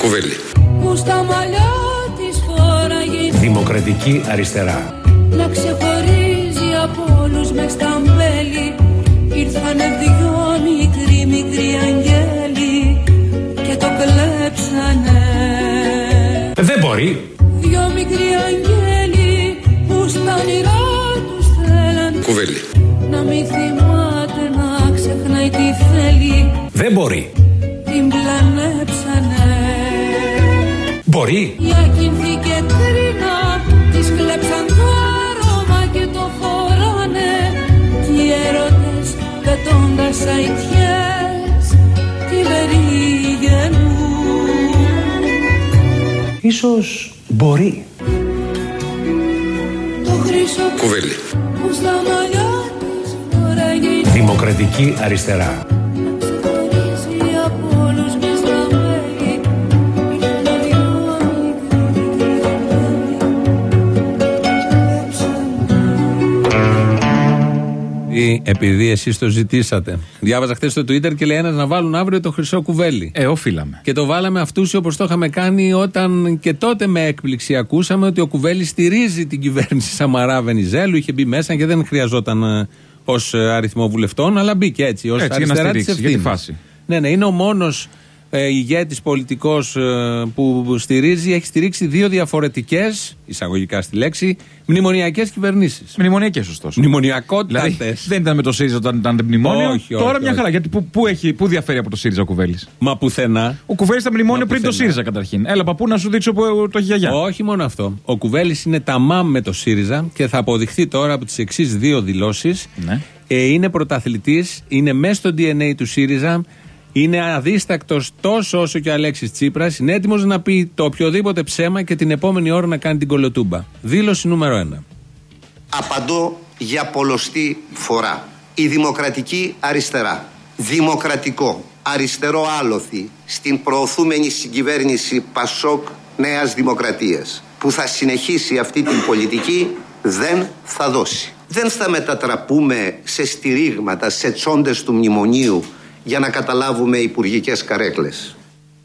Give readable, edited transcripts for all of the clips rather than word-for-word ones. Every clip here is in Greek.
Κουβέλη. Που στα μαλλιά της φόραγε Δημοκρατική αριστερά. να ξεχωρίζει από όλους μες στα μπέλη. Ήρθανε δυο μικροί αγγέλοι και το κλέψανε. Δεν μπορεί. Δυο μικροί αγγέλοι που στα όνειρά τους θέλαν. Κουβέλη. Να μην θυμάται, να ξεχνάει τι θέλει. Δεν μπορεί. Την πλανέψανε. Μπορεί. Για κινθή και κρίνα της κλέψαν το άρωμα και το φοράνε. Κι οι έρωτες πετώντας αητιές τη περίγενουν. Ίσως μπορεί. Το χρυσό Κουβέλη. που στα μαλλιά της φοράγε Δημοκρατική αριστερά. να ξεχωρίζει από όλους μες στα μέλη. Ήρθανε δυο μικροί αγγέλοι. Επειδή εσείς το ζητήσατε. Διάβαζα χθες στο Twitter και λέει ένας να βάλουν αύριο το χρυσό κουβέλι. Οφείλαμε. Και το βάλαμε αυτούσιο όπως το είχαμε κάνει όταν και τότε με έκπληξη ακούσαμε ότι ο Κουβέλης στηρίζει την κυβέρνηση Σαμαρά Βενιζέλου. Είχε μπει μέσα και δεν χρειαζόταν ως αριθμό βουλευτών, αλλά μπήκε έτσι ως αριστερά της ευθύνης. Για τη φάση. Ναι, είναι ο μόνος ηγέτης πολιτικός που στηρίζει, έχει στηρίξει δύο διαφορετικές, εισαγωγικά στη λέξη, μνημονιακές κυβερνήσεις. Μνημονιακές, ωστόσο. Μνημονιακότατες. Δηλαδή, δεν ήταν με το ΣΥΡΙΖΑ όταν ήταν μνημόνιο. Όχι, Τώρα όχι, μια χαρά. Γιατί πού διαφέρει από το ΣΥΡΙΖΑ ο Κουβέλης? Μα πουθενά. Ο Κουβέλης ήταν μνημόνιο πριν το πουθενά. ΣΥΡΙΖΑ καταρχήν. Έλα, παππού, να σου δείξω που το έχει γιαγιά. Όχι μόνο αυτό. Ο Κουβέλης είναι ταμάμ με το ΣΥΡΙΖΑ και θα αποδειχθεί τώρα από τις εξής δύο δηλώσεις. Ναι. Είναι πρωταθλητής, είναι μέσα στο DNA του ΣΥΡΙΖΑ, είναι αδίστακτος τόσο όσο και ο Αλέξης Τσίπρας, είναι έτοιμος να πει το οποιοδήποτε ψέμα και την επόμενη ώρα να κάνει την κολοτούμπα. Δήλωση νούμερο 1. Απαντώ για πολλοστή φορά. Η δημοκρατική αριστερά, δημοκρατικό, αριστερό άλοθη στην προωθούμενη συγκυβέρνηση Πασόκ Νέας Δημοκρατίας, που θα συνεχίσει αυτή την πολιτική, δεν θα δώσει. Δεν θα μετατραπούμε σε στηρίγματα, σε τσόντες του μνημονίου για να καταλάβουμε υπουργικές καρέκλες.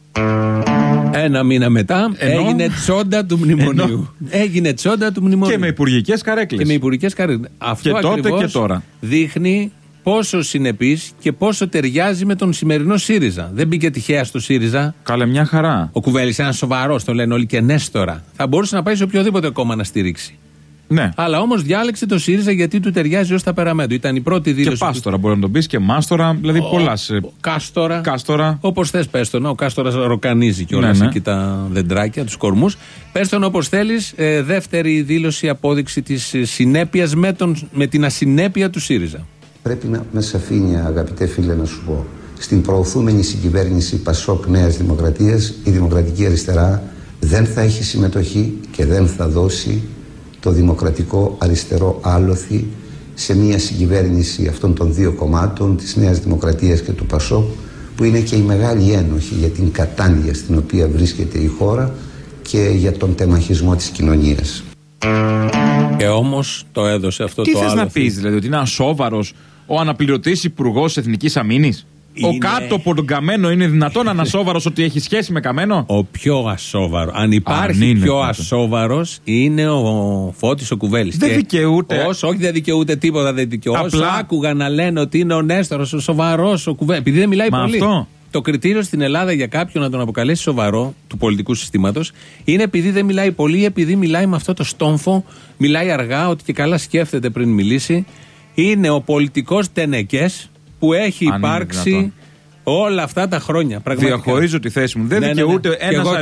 Ένα μήνα μετά έγινε τσόντα του μνημονίου. Έγινε τσόντα του μνημονίου. Και με υπουργικές καρέκλες. Αυτό και τότε ακριβώς και τώρα. δείχνει πόσο συνεπής και πόσο ταιριάζει με τον σημερινό ΣΥΡΙΖΑ. Δεν μπήκε τυχαία στο ΣΥΡΙΖΑ. Καλέ, μια χαρά. Ο Κουβέλης είναι ένας σοβαρός, το λένε όλοι και νέστορα. Θα μπορούσε να πάει σε οποιοδήποτε κόμμα να στηρίξει. Ναι. Αλλά όμως διάλεξε το ΣΥΡΙΖΑ γιατί του ταιριάζει ως τα περαμέντου. Ήταν η πρώτη δήλωση. Και πάστορα μπορεί να τον πει και μάστορα, δηλαδή πολλά. Κάστορα. Όπως θες πες τον. Ο Κάστορας ροκανίζει κιόλας εκεί τα δεντράκια, τους κορμούς. Πες τον όπως θέλεις. Δεύτερη δήλωση, απόδειξη της συνέπειας με την ασυνέπεια του ΣΥΡΙΖΑ. Πρέπει με σαφήνεια, αγαπητέ φίλε, να σου πω. Στην προωθούμενη συγκυβέρνηση Πασόκ Νέας Δημοκρατίας, η Δημοκρατική Αριστερά δεν θα έχει συμμετοχή και δεν θα δώσει το δημοκρατικό αριστερό άλοθη σε μια συγκυβέρνηση αυτών των δύο κομμάτων, της Νέας Δημοκρατίας και του Πασόκ, που είναι και η μεγάλη ένοχη για την κατάνοια στην οποία βρίσκεται η χώρα και για τον τεμαχισμό της κοινωνίας. Και όμως το έδωσε αυτό Τι το θες άλοθη. να πεις, δηλαδή, ότι είναι ασόβαρος ο αναπληρωτής υπουργός Εθνικής Αμήνης? Ο κάτω από τον Καμένο είναι δυνατόν να είναι ασόβαρος ότι έχει σχέση με Καμένο? Ο πιο ασόβαρο. Αν υπάρχει πιο ασόβαρος είναι ο Φώτης ο Κουβέλης. Δεν δικαιούται. Όχι, δεν δικαιούται τίποτα. Δεν δικαιούται. Όσο Απλά άκουγα να λένε ότι είναι ο Νέστορος, ο σοβαρός ο Κουβέλης. Επειδή δεν μιλάει πολύ. Αυτό. Το κριτήριο στην Ελλάδα για κάποιον να τον αποκαλέσει σοβαρό του πολιτικού συστήματος είναι επειδή δεν μιλάει πολύ, επειδή μιλάει με αυτό το στόμφο, μιλάει αργά, ότι και καλά σκέφτεται πριν μιλήσει. Είναι ο πολιτικός τενεκές που έχει υπάρξει όλα αυτά τα χρόνια. Πραγματικά. Διαχωρίζω τη θέση μου. Δεν δικαιούται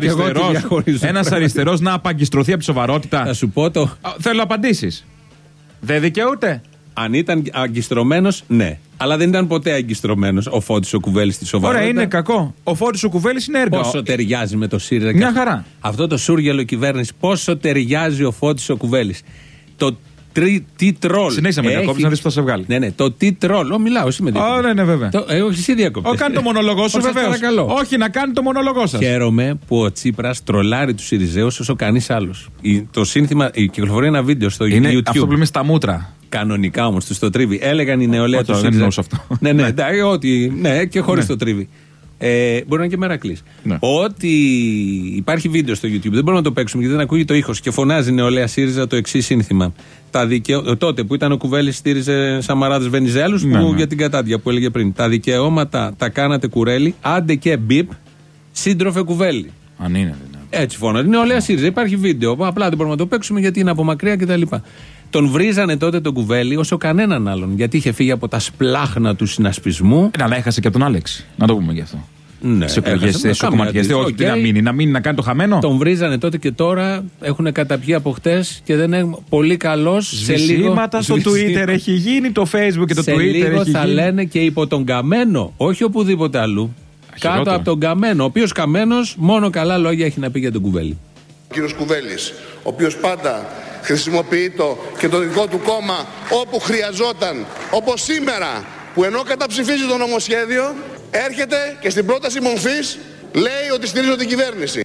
ένας αριστερός να απαγκιστρωθεί από τη σοβαρότητα. Θα σου πω το. Θέλω απαντήσεις. Δεν δικαιούται. Αν ήταν αγκιστρωμένος, ναι. Αλλά δεν ήταν ποτέ αγκιστρωμένος ο Φώτης ο Κουβέλης στη σοβαρότητα. Ωραία, είναι κακό. Ο Φώτης ο Κουβέλης είναι έργο. Πόσο ταιριάζει με το ΣΥΡΙΖΑ. Μια χαρά. Αυτό το σούργελο κυβέρνηση, πόσο ταιριάζει ο Φώτης ο Κουβέλης. Το τι τρόλ. Συνέχισε με διακόπτεις να δεις που θα σε βγάλει. Ναι, το τι τρόλ. Μιλάω, εσύ με διακόπτεις. Ναι, βέβαια. Όχι, εσύ διακόπτεις. Κάνει το μονόλογο σου, βεβαίως. Όχι, να κάνει το μονόλογο σας. Χαίρομαι που ο Τσίπρας τρολάρει τους Συριζέους όσο κανείς άλλος. Το σύνθημα, κυκλοφορεί ένα βίντεο στο είναι YouTube. Αυτό που λέμε στα μούτρα. Κανονικά όμως, τους το τρίβει. Έλεγαν η νεολαία του ΣΥΡΙΖΑ. Δεν αυτό. Ναι, και χωρίς το τρίβει. Μπορεί να είναι και Μερακλής. Ναι. Ότι υπάρχει βίντεο στο YouTube, δεν μπορούμε να το παίξουμε γιατί δεν ακούγει το ήχος και φωνάζει νεολαία ΣΥΡΙΖΑ το εξής σύνθημα. Τότε που ήταν ο Κουβέλης στήριζε Σαμαράδες Βενιζέλους για την κατάδια που έλεγε πριν. Τα δικαιώματα τα κάνατε κουρέλι, άντε και μπιπ, σύντροφε Κουβέλη. Αν είναι. Έτσι φώναζε. Νεολαία ΣΥΡΙΖΑ. Υπάρχει βίντεο. Απλά δεν μπορούμε να το παίξουμε γιατί είναι από μακριά κτλ. Τον βρίζανε τότε τον Κουβέλη όσο κανέναν άλλον. Γιατί είχε φύγει από τα σπλάχνα του συνασπισμού. Αλλά έχασε και από τον Άλεξη. Να το πούμε γι' αυτό. Ναι, σε κομματιές. Όχι, τι να μείνει, να κάνει το χαμένο. Τον βρίζανε τότε και τώρα έχουν καταπιεί από χτες και δεν είναι πολύ καλός. Σβησίματα στο Twitter έχει γίνει, το Facebook και το Twitter έχει γίνει. Σε λίγο θα λένε και υπό τον Καμένο, όχι οπουδήποτε αλλού. Κάτω από τον Καμένο, ο οποίος Καμένος μόνο καλά λόγια έχει να πει για τον Κουβέλη. Ο κύριος Κουβέλης, ο οποίος πάντα χρησιμοποιεί και το δικό του κόμμα όπου χρειαζόταν, όπως σήμερα που ενώ καταψηφίζει το νομοσχέδιο έρχεται και στην πρόταση μορφής λέει ότι στηρίζω την κυβέρνηση.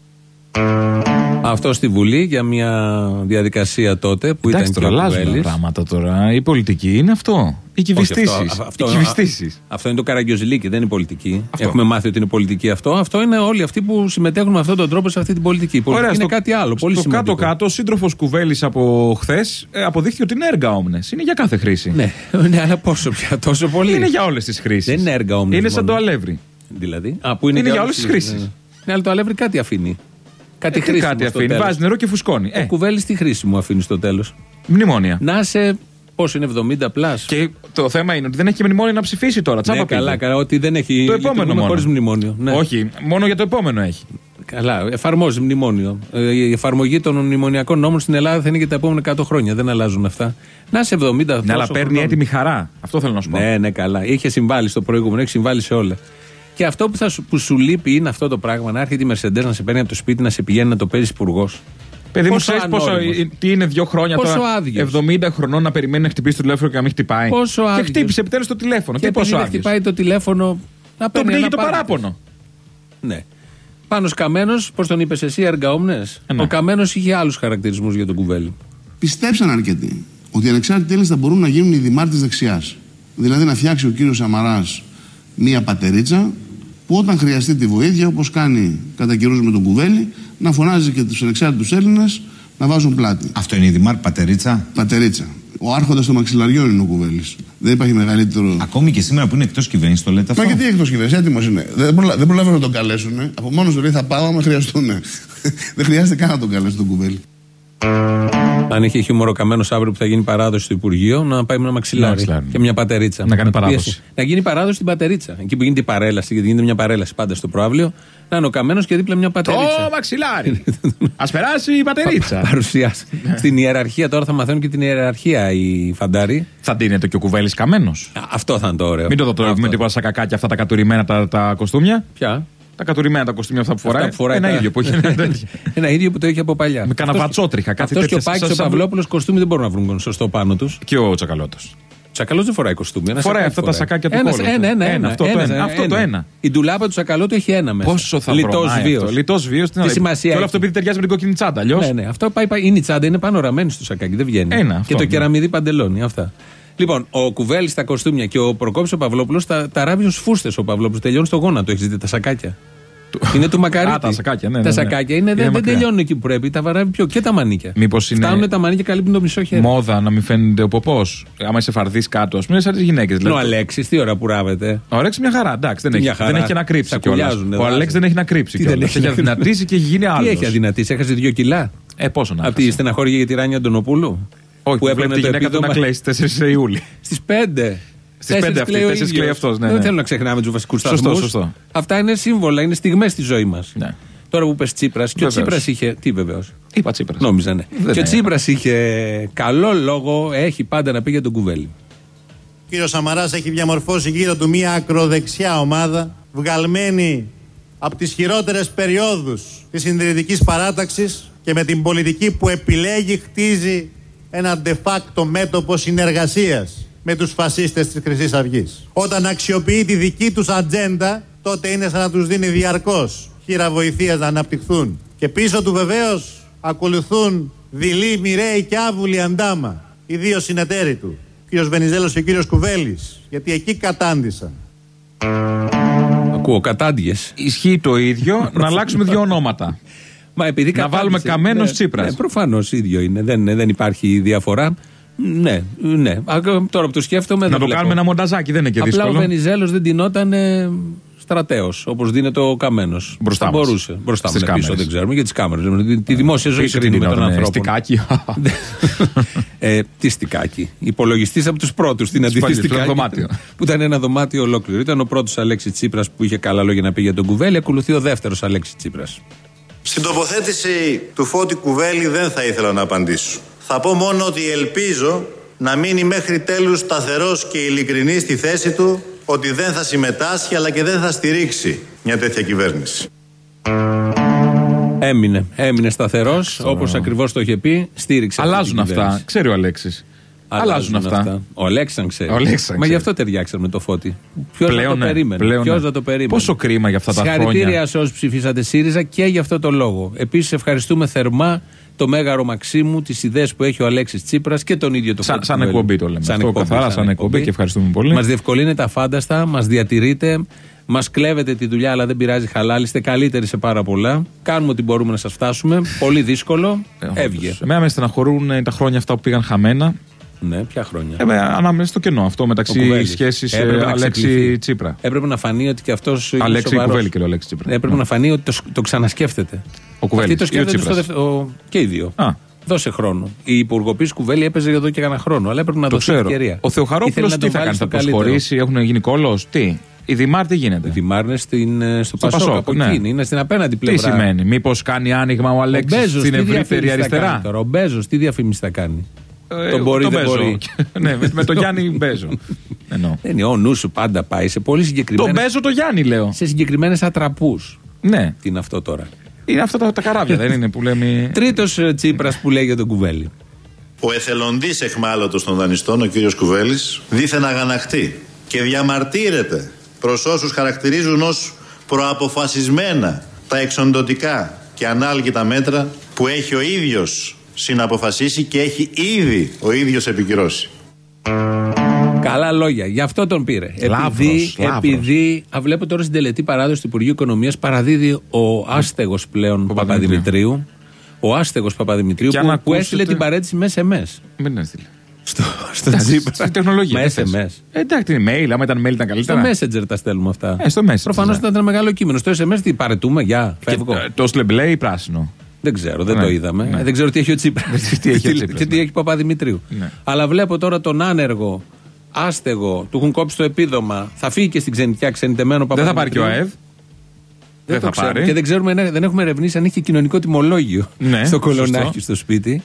Αυτό στη Βουλή για μια διαδικασία τότε που ήταν και ο Κουβέλης. Πράγματα τώρα. Η πολιτική είναι αυτό. Οι κυβιστήσεις. Αυτό είναι το καραγκιόζηλίκι, δεν είναι πολιτική. Έχουμε μάθει ότι είναι πολιτική αυτό. Αυτό είναι όλοι αυτοί που συμμετέχουν με αυτόν τον τρόπο σε αυτή την πολιτική. Η πολιτική είναι κάτι άλλο. Πολύ σημαντικό. Κάτω-κάτω, ο σύντροφος Κουβέλης από χθες αποδείχθηκε ότι είναι έργα όμνες. Είναι για κάθε χρήση. Ναι, αλλά πόσο πια, τόσο πολύ. Είναι για όλες τις χρήσεις. Δεν είναι έργα όμνες. Είναι σαν το αλεύρι. Δηλαδή. Είναι για όλες τις χρήσεις. Ναι, αλλά το αλεύρι κάτι αφήνει. Κάτι αφήνει. Βάζει νερό και φουσκώνει. Ο Κουβέλης τι χρήση μου αφήνει στο τέλος. Μνημόνια. Να σε. Πόσο είναι 70 πλάς. Και το θέμα είναι ότι δεν έχει και μνημόνιο να ψηφίσει τώρα. Ναι, καλά, ότι δεν έχει. Το επόμενο μόνο. Χωρίς μνημόνιο. Ναι. Όχι, μόνο για το επόμενο έχει. Καλά, εφαρμόζει μνημόνιο. Η εφαρμογή των μνημονιακών νόμων στην Ελλάδα θα είναι και τα επόμενα 100 χρόνια. Δεν αλλάζουν αυτά. Να σε 70. Ναι, αλλά παίρνει έτοιμη χαρά. Αυτό θέλω να σου πω. Ναι, καλά. Είχε συμβάλει στο προηγούμενο, έχει συμβάλει σε όλα. Και αυτό που σου λείπει είναι αυτό το πράγμα. Να έρχεται η Mercedes να σε παίρνει από το σπίτι, να σε πηγαίνει να το παίζει υπουργός. Παιδί μου, ξέρεις τι είναι 2 χρόνια πόσο τώρα. Άδειος. 70 χρονών να περιμένει να χτυπήσει το τηλέφωνο και να μην χτυπάει. Πόσο άδειος. Και χτύπησε επιτέλους το τηλέφωνο. Και πόσο άδειος. Χτυπάει το τηλέφωνο. Να τον πνίγει το παράπονο. Ναι. Πάνος Καμένος, πώς τον είπες εσύ, εργαόμνες. Ναι. Ο Καμένος είχε άλλους χαρακτηρισμούς για τον Κουβέλη. Πιστέψαν αρκετοί ότι οι ανεξάρτητοι Έλληνες θα μπορούν να γίνουν οι δημάρχες της δεξιάς. Δηλαδή να φτιάξει ο κύριος Σαμαράς μία πατερίτσα που όταν χρειαστεί τη βοήθεια, όπως κάνει κατά καιρούς με τον Κουβέλη, να φωνάζει και τους ανεξάρτητους Έλληνες να βάζουν πλάτη. Αυτό είναι η δημάρχη πατερίτσα. Πατερίτσα. Ο άρχοντας των μαξιλαριών είναι ο Κουβέλης. Δεν υπάρχει μεγαλύτερο. Ακόμη και σήμερα που είναι εκτός κυβέρνησης το λέτε αυτό. Μα και τι εκτός κυβέρνησης, έτοιμος είναι. Δεν προλαβαίνουν να τον καλέσουν. Από μόνος του λέει θα πάω άμα χρειαστούν. Δεν χρειάζεται καν να τον καλέσουν τον Κουβέλη. Αν είχε χιούμορο Καμένος αύριο που θα γίνει παράδοση στο Υπουργείο, να πάει με ένα μαξιλάρι και μια πατερίτσα. Να κάνει παράδοση. Να γίνει παράδοση στην πατερίτσα. Εκεί που γίνεται η παρέλαση, γιατί γίνεται μια παρέλαση πάντα στο προαύλιο, να είναι ο Καμένος και δίπλα μια πατερίτσα. Το μαξιλάρι! Ας περάσει η πατερίτσα. Παρουσιάσει. Στην ιεραρχία τώρα θα μαθαίνουν και την ιεραρχία οι φαντάροι. Θα ντύνεται και ο Κουβέλης Καμένος. Αυτό θα είναι το ωραίο. Μην το δω με τίποτα σακακάκια αυτά τα κατουρημένα τα κοστούμια. Ποια? Τα κατουρημένα τα κοστούμια αυτά που φοράει. Ένα ίδιο που έχει. Ένα ίδιο που το έχει από παλιά. Με κανένα βατσότριχα. Αυτό και ο Πάκης ο Παυλόπουλος κοστούμι δεν μπορούν να βρουν σωστό πάνω τους. Και ο Τσακαλώτος. Τσακαλώτος δεν φοράει κοστούμι. Φοράει αυτά τα σακάκια του κόλλου. Αυτό το ένα. Η ντουλάπα του Τσακαλώτου έχει ένα μέσα. Πόσο θα βρω. Λιτός βίος. Τι σημασία. Και όλο αυτό επειδή ταιριάζει με την κόκκινη τσάντα. Αλλιώς. Ναι, αυτό είναι η τσάντα, είναι πάνω ραμμένη στο σακάκι. Δεν βγαίνει. Και το κεραμιδί παντελόνι. Αυτά. Λοιπόν, ο Κουβέλης στα κοστούμια και ο Προκόπης ο Παυλόπουλος τα ράβει ως φούστες. Ο Παυλόπουλος τελειώνει στο γόνατο. Έχεις δει τα σακάκια. Είναι του Μακαρίτη. Τα σακάκια, ναι. Τα σακάκια δεν τελειώνουν εκεί που πρέπει. Τα βαράβει πιο. Και τα μανίκια. Μήπως είναι. Φτάνουν τα μανίκια, καλύπτουν το μισό χέρι. Μόδα να μην φαίνεται ο ποπός. Άμα είσαι φαρδής κάτω, ας πούμε, σαν τις γυναίκες. Ο Αλέξης, τι ώρα που ράβεται. Ο Αλέξης μια χαρά, εντάξει, δεν έχει να κρύψει κιόλας. Ο Αλέξης δεν έχει να κρύψει κιόλας. Έχει αδυνατήσει και έχει γίνει άλλο. Τι έχει αδυνατήσει, έχασε 2 κιλά. Πόσο να. Από τη στεναχώρια για τη Ράνια Αντωνοπούλου. Όχι, που έβλεπε τη γυναίκα του να κλαίει στις 4 Ιούλη. Στις 5. Στις 5 αυτή, 4 κλαίει αυτός. Δεν θέλω να ξεχνάμε τους βασικούς σταθμούς. Σωστό. Αυτά είναι σύμβολα, είναι στιγμές στη ζωή μας. Ναι. Τώρα που πες Τσίπρας, και ο Τσίπρας είχε. Τι βεβαίως. Είπα Τσίπρας. Νόμιζα, ναι. Και ο Τσίπρας είχε καλό λόγο, έχει πάντα να πει για τον Κουβέλη. Ο κύριος Σαμαράς έχει διαμορφώσει γύρω του μια ακροδεξιά ομάδα, βγαλμένη από τις χειρότερες περιόδους της συντηρητικής παράταξης και με την πολιτική που επιλέγει χτίζει ένα de facto μέτωπο συνεργασίας με τους φασίστες της Χρυσής Αυγής. Όταν αξιοποιεί τη δική τους ατζέντα, τότε είναι σαν να τους δίνει διαρκώς χείρα βοηθείας να αναπτυχθούν. Και πίσω του βεβαίως ακολουθούν δειλοί, μοιραίοι και άβουλοι αντάμα. Οι δύο συνεταίροι του, ο κύριος Βενιζέλος και ο κύριος Κουβέλης, γιατί εκεί κατάντησαν. Ακούω κατάντιες. Ισχύει το ίδιο, να αλλάξουμε 2 ονόματα. Μα επειδή να βάλουμε Καμένος Τσίπρας. Ναι, προφανώς ίδιο είναι. Δεν υπάρχει διαφορά. Ναι. Τώρα που το σκέφτομαι. Να το κάνουμε ένα μονταζάκι, δεν είναι και δύσκολο. Απλά ο Βενιζέλος δεν ντυνόταν στρατέος, όπως δίνεται ο Καμένος. Μπροστά μας. Μπορούσε. Μπροστά μας. Πίσω δεν ξέρουμε, για τις κάμερες. Τη δημόσια ζωή Πίσω κρίνει με τον ανθρώπο. Στικάκι. Τι στικάκι. Υπολογιστής από τους πρώτους στην αντιθυστικάκι. Που ήταν ένα δωμάτιο ολόκληρο. Ήταν ο πρώτος Αλέξης Τσίπρας που είχε καλά λόγια να πει για τον Κουβέλη. Ακολουθεί ο δεύτερος Αλέξης Τσίπρας. Στην τοποθέτηση του Φώτη Κουβέλη δεν θα ήθελα να απαντήσω. Θα πω μόνο ότι ελπίζω να μείνει μέχρι τέλους σταθερός και ειλικρινής στη θέση του ότι δεν θα συμμετάσχει αλλά και δεν θα στηρίξει μια τέτοια κυβέρνηση. Έμεινε σταθερός, όπως ακριβώς το είχε πει, στήριξε. Αλλάζουν αυτά, ξέρει ο Αλέξης. Αλλάζουν αυτά. Ο Αλέξης ξέρει. Μα γι' αυτό ταιριάξαμε με το Φώτη. Ποιος να το περίμενε. Πόσο κρίμα για αυτά τα χρόνια. Συγχαρητήρια σε όσους ψηφίσατε ΣΥΡΙΖΑ και για αυτό το λόγο. Επίσης ευχαριστούμε θερμά το Μέγαρο Μαξίμου, τις ιδέες που έχει ο Αλέξης Τσίπρας και τον ίδιο το Φώτη. Σαν εκπομπή το λέμε. Σαν εκπομπή και ευχαριστούμε πολύ. Μας διευκολύνεται αφάνταστα, μας διατηρείτε. Μας κλέβετε τη δουλειά, αλλά δεν πειράζει, χαλάλη. Είστε καλύτεροι σε πάρα πολλά. Κάνουμε ό,τι μπορούμε να σας φτάσουμε. Πολύ δύσκολο. Έβγε. Εμένα με στεναχωρούν τα χρόνια αυτά που πήγαν χαμένα. Ναι, ποια χρόνια. Ανάμεσα στο κενό αυτό μεταξύ σχέσης Αλέξη Τσίπρα. Έπρεπε να φανεί ότι και αυτός. Αλέξη Κουβέλη και ο Αλέξη Τσίπρα. Έπρεπε να φανεί ότι το ξανασκέφτεται. Ο Κουβέλης το σκέφτεται και οι δύο. Δώσε χρόνο. Η υπουργοποίηση Κουβέλη έπαιζε εδώ και κανένα χρόνο, αλλά έπρεπε να δώσει ευκαιρία. Ο Θεοχαρόπουλος τι θα κάνει, θα προσχωρήσει, έχουν γίνει κόλλος, τι. Η Δημάρ τι γίνεται. Η Δημάρ είναι στο Πασόκ, από εκεί, είναι στην απέναντι πλευρά. Τι σημαίνει, μήπως κάνει άνοιγμα ο Αλέξης στην ευρύτερη αριστερά. Ο Μπέζος τι διαφήμιση θα κάνει. Το μπορεί, δεν μπορεί. Ναι, με τον Γιάννη Μπέζο. Ο νου σου πάντα πάει σε πολύ συγκεκριμένες. Τον Μπέζο το Γιάννη, λέω. Σε συγκεκριμένες ατραπούς. Ναι. Τι είναι αυτό τώρα. Είναι αυτά τα καράβια, δεν είναι που λέμε. Τρίτος Τσίπρας που λέει για τον Κουβέλη. Ο εθελοντής εχμάλωτος των δανειστών, ο κύριος Κουβέλης, δήθεν αγανακτεί και διαμαρτύρεται προς όσους χαρακτηρίζουν ως προαποφασισμένα τα εξοντωτικά και ανάλγητα μέτρα που έχει ο ίδιος συναποφασίσει και έχει ήδη ο ίδιος επικυρώσει. Καλά λόγια. Γι' αυτό τον πήρε. Επειδή βλέπω τώρα στην τελετή παράδοση του Υπουργείου Οικονομίας παραδίδει ο άστεγος πλέον Παπαδημητρίου. Ο άστεγος Παπαδημητρίου που έστειλε την παρέτηση με SMS. Μην έστειλε. Στο Τσίπρα. Στην τεχνολογία. Με SMS. Εντάξει, είναι mail. Άμα ήταν mail ήταν καλύτερα. Στο Messenger τα στέλνουμε αυτά. Στο Messenger. Προφανώς ήταν ένα μεγάλο κείμενο. Στο SMS τι παρετούμε, για φεύγω. Το σλεμπλέ ή πράσινο. Δεν ξέρω, δεν το είδαμε. Δεν ξέρω τι έχει ο Τσίπρας. Τι έχει Παπαδημητρίου. Αλλά βλέπω τώρα τον άνεργο, άστεγο, του έχουν κόψει το επίδομα. Θα φύγει και στην ξενιτιά ξενιτεμένο Παπαδημητρίου. Δεν θα πάρει και ο ΑΕΔ. Δεν θα πάρει. Και δεν ξέρουμε, δεν έχουμε ερευνήσει αν έχει κοινωνικό τιμολόγιο στο κολονάκι στο σπίτι.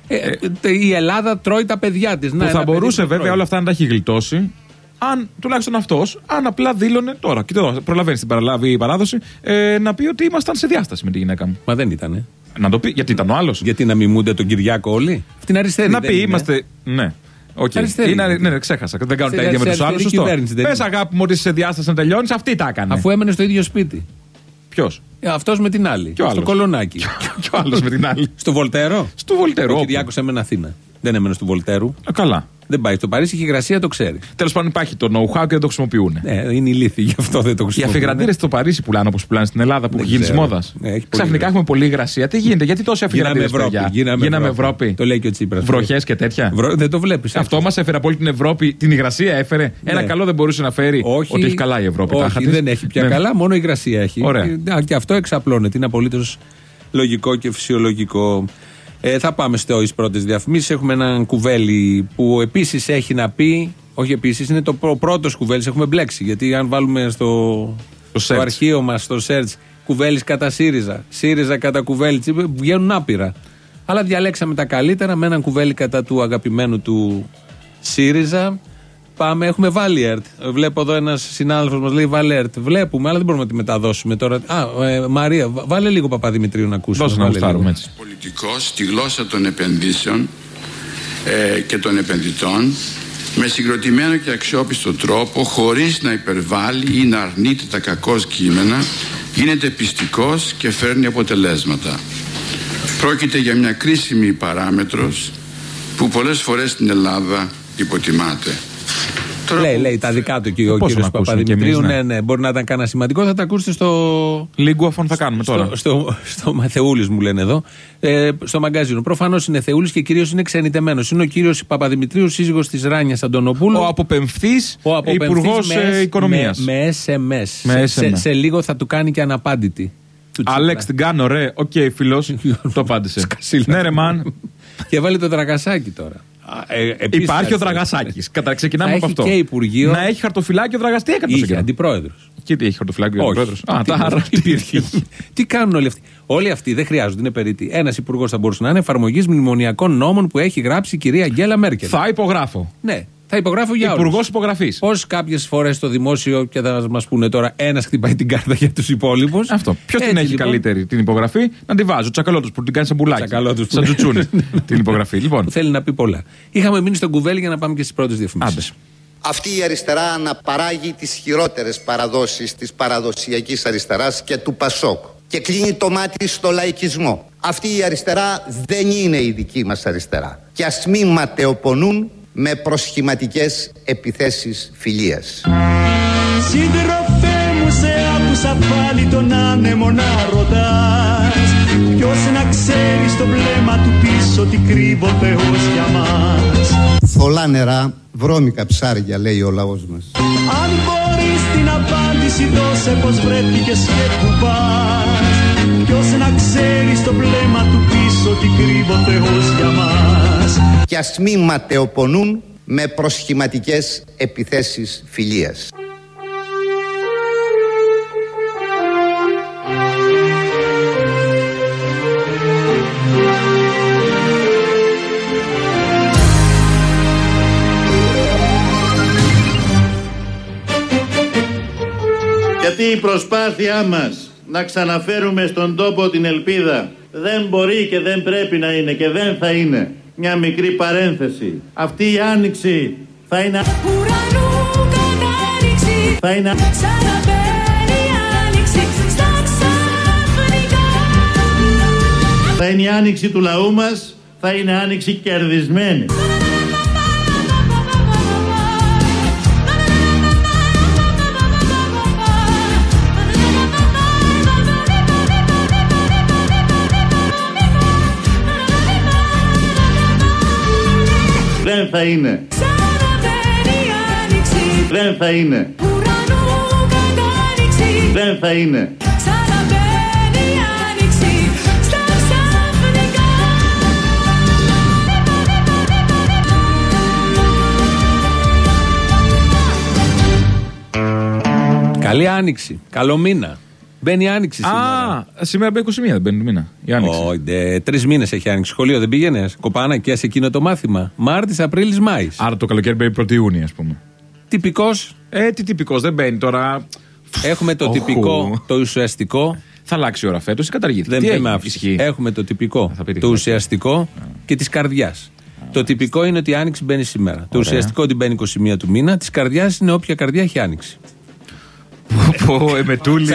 Η Ελλάδα τρώει τα παιδιά της. Που θα μπορούσε βέβαια όλα αυτά να τα έχει γλιτώσει. Αν τουλάχιστον αυτός, αν απλά δήλωνε τώρα, και τώρα προλαβαίνει στην παράδοση, να πει ότι ήμασταν σε διάσταση με τη γυναίκα μου. Μα δεν ήτανε. Να το πει, γιατί ήταν ο άλλος. Γιατί να μιμούνται τον Κυριάκο όλοι. Αυτή είναι αριστερή. Να πει, είμαστε. Ναι. Ναι, ξέχασα. Δεν κάνουν τα ίδια με τους άλλους. Πες αγάπη μου ότι είσαι σε διάσταση να τελειώνεις, αυτή τα έκανε. Αφού έμενε στο ίδιο σπίτι. Ποιος? Αυτός με την άλλη. Στο κολονάκι. Και ο άλλος με την άλλη. Στο Βολτέρο. Στο Βολτέρο. Ο Κυριάκος έμενε Αθήνα. Δεν έμενε στο Βολτέρου. Καλά. Δεν πάει στο Παρίσι, έχει υγρασία, το ξέρει. Τέλος πάντων υπάρχει το know-how και δεν το χρησιμοποιούν. Είναι ηλίθιοι, γι' αυτό δεν το χρησιμοποιούν. Οι αφιγραντήρες στο Παρίσι πουλάνε όπως πουλάνε στην Ελλάδα που έχει γίνει τη μόδα. Ξαφνικά έχουμε πολλή υγρασία. Τι γίνεται, γιατί τόσοι αφιγραντήρες παιδιά. Γίναμε Ευρώπη. Το λέει και ο Τσίπρας. Βροχές και τέτοια. Δεν το βλέπεις. Αυτό μας έφερε από όλη την Ευρώπη. Την υγρασία έφερε. Ένα καλό δεν μπορούσε να φέρει. Ότι έχει καλά η Ευρώπη. Όχι, δεν έχει πια καλά, μόνο υγρασία έχει. Και αυτό εξαπλώνεται. Είναι απολύτως λογικό και φυσιολογικό. Θα πάμε στις πρώτες διαφημίσεις. Έχουμε έναν Κουβέλη που επίσης έχει να πει. Όχι επίσης, είναι το πρώτος Κουβέλης. Έχουμε μπλέξει. Γιατί αν βάλουμε στο αρχείο μας, στο search, Κουβέλης κατά ΣΥΡΙΖΑ, ΣΥΡΙΖΑ κατά Κουβέλη, βγαίνουν άπειρα. Αλλά διαλέξαμε τα καλύτερα με έναν Κουβέλη κατά του αγαπημένου του ΣΥΡΙΖΑ. Πάμε, έχουμε Βάλιερτ. Βλέπω εδώ ένας συνάδελφος μας λέει Βάλιερτ. Βλέπουμε, αλλά δεν μπορούμε να τη μεταδώσουμε τώρα. Μαρία, βάλε λίγο Παπαδημητρίου να ακούσουμε. Δώσε να γουστάρουμε έτσι. Πολιτικός στη γλώσσα των επενδύσεων και των επενδυτών με συγκροτημένο και αξιόπιστο τρόπο, χωρίς να υπερβάλλει ή να αρνείται τα κακώς κείμενα, γίνεται πιστικός και φέρνει αποτελέσματα. Πρόκειται για μια κρίσιμη παράμετρος που πολλές φορές στην Ελλάδα υποτιμάται. Λέει τα δικά του και ο κύριος Παπαδημητρίου. Ναι, μπορεί να ήταν κανένα σημαντικό. Θα τα ακούσετε στο. Λίγο αφού θα κάνουμε τώρα. Στο Θεούλης μου λένε εδώ. Στο μαγκαζίνο. Προφανώς είναι Θεούλης και κυρίως είναι ξενιτεμένος. Είναι ο κύριος Παπαδημητρίου, σύζυγος της Ράνιας Αντωνοπούλου. Ο αποπεμφθής υπουργός οικονομίας. Με SMS. Σε λίγο θα του κάνει και αναπάντητη. Αλέξ, την κάνω, ρε. Οκ, φίλος. Το απάντησε. Ναι, ρε, μαν. Και βάλει το Δραγασάκι τώρα. Υπάρχει ο Δραγασάκης. Ξεκινάμε από αυτό. Και Υπουργείο. Να έχει χαρτοφυλάκι ο Δραγασάκης. Τι έκανε είχε αντιπρόεδρος. Και τι έχει χαρτοφυλάκι ο αντιπρόεδρος. Τι κάνουν όλοι αυτοί. Όλοι αυτοί δεν χρειάζονται, είναι περίτη. Ένας υπουργός θα μπορούσε να είναι εφαρμογής μνημονιακών νόμων που έχει γράψει η κυρία Αγγέλα Μέρκελ. Θα υπογράφω. Ναι. Θα υπογράφω για όλους. Υπουργός υπογραφής. Πώς κάποιες φορές στο δημόσιο, και θα μας πούνε τώρα, ένας χτυπάει την κάρτα για τους υπόλοιπους. Αυτό. Ποιος την έχει καλύτερη την υπογραφή, να τη βάζει. Ο Τσακαλώτος που την κάνει σαν πουλάκι. Σαν τζουτσούνι την υπογραφή. Λοιπόν. Θέλει να πει πολλά. Είχαμε μείνει στον κουβέλι για να πάμε και στις πρώτες διαφημίσεις. Αυτή η αριστερά αναπαράγει τις χειρότερες παραδόσεις της παραδοσιακής αριστεράς και του Πασόκ και κλείνει το μάτι στο λαϊκισμό. Αυτή η αριστερά δεν είναι η δική μας αριστερά. Και ας μην ματαιοπονούν με προσχηματικές επιθέσεις φιλίας. Σύντροφέ μου, σε άκουσα πάλι τον άνεμο να ρωτάς. Ποιος να ξέρει στο βλέμμα του πίσω τι κρύβω Θεός για μας. Θολά νερά, βρώμικα ψάρια, λέει ο λαός μας. Αν μπορείς την απάντηση δώσε, πως βρέθηκες και που πας. Ποιος να ξέρει στο βλέμμα του πίσω τι κρύβω Θεός για μας. Και ας μην ματαιοπονούν με προσχηματικές επιθέσεις φιλίας. Γιατί η προσπάθειά μας να ξαναφέρουμε στον τόπο την ελπίδα δεν μπορεί και δεν πρέπει να είναι και δεν θα είναι μια μικρή παρένθεση. Αυτή η άνοιξη θα είναι Ουρανού κατάνοιξη. Θα είναι Ξαναμπαίνει άνοιξη στα ξαφνικά. Θα είναι η άνοιξη του λαού μας. Θα είναι άνοιξη κερδισμένη. Δεν θα είναι. Δεν θα είναι. Δεν θα είναι. Καλή άνοιξη. Καλό μήνα. Μπαίνει άνοιξη σήμερα. Σήμερα μπαίνει 21, δεν μπαίνει το μήνα. Η άνοιξη. 3 μήνες έχει άνοιξη. Σχολείο δεν πήγαινε. Κοπάνα και σε εκείνο το μάθημα. Μάρτης, Απρίλης, Μάης. Άρα το καλοκαίρι μπαίνει 1η Ιούνιου, ας πούμε. Τυπικός. Τι τυπικός, δεν μπαίνει τώρα. Έχουμε το τυπικό, το ουσιαστικό. Θα αλλάξει η ώρα φέτος ή καταργήθηκε. Δεν με άφησε. Έχουμε το τυπικό, το ουσιαστικό και της καρδιάς. Το τυπικό είναι ότι η άνοιξη μπαίνει σήμερα. Το ουσιαστικό ότι μπαίνει 21 του μήνα. Της καρδιάς είναι όποια καρδιά έχει άνοιξη. Εμετούλης.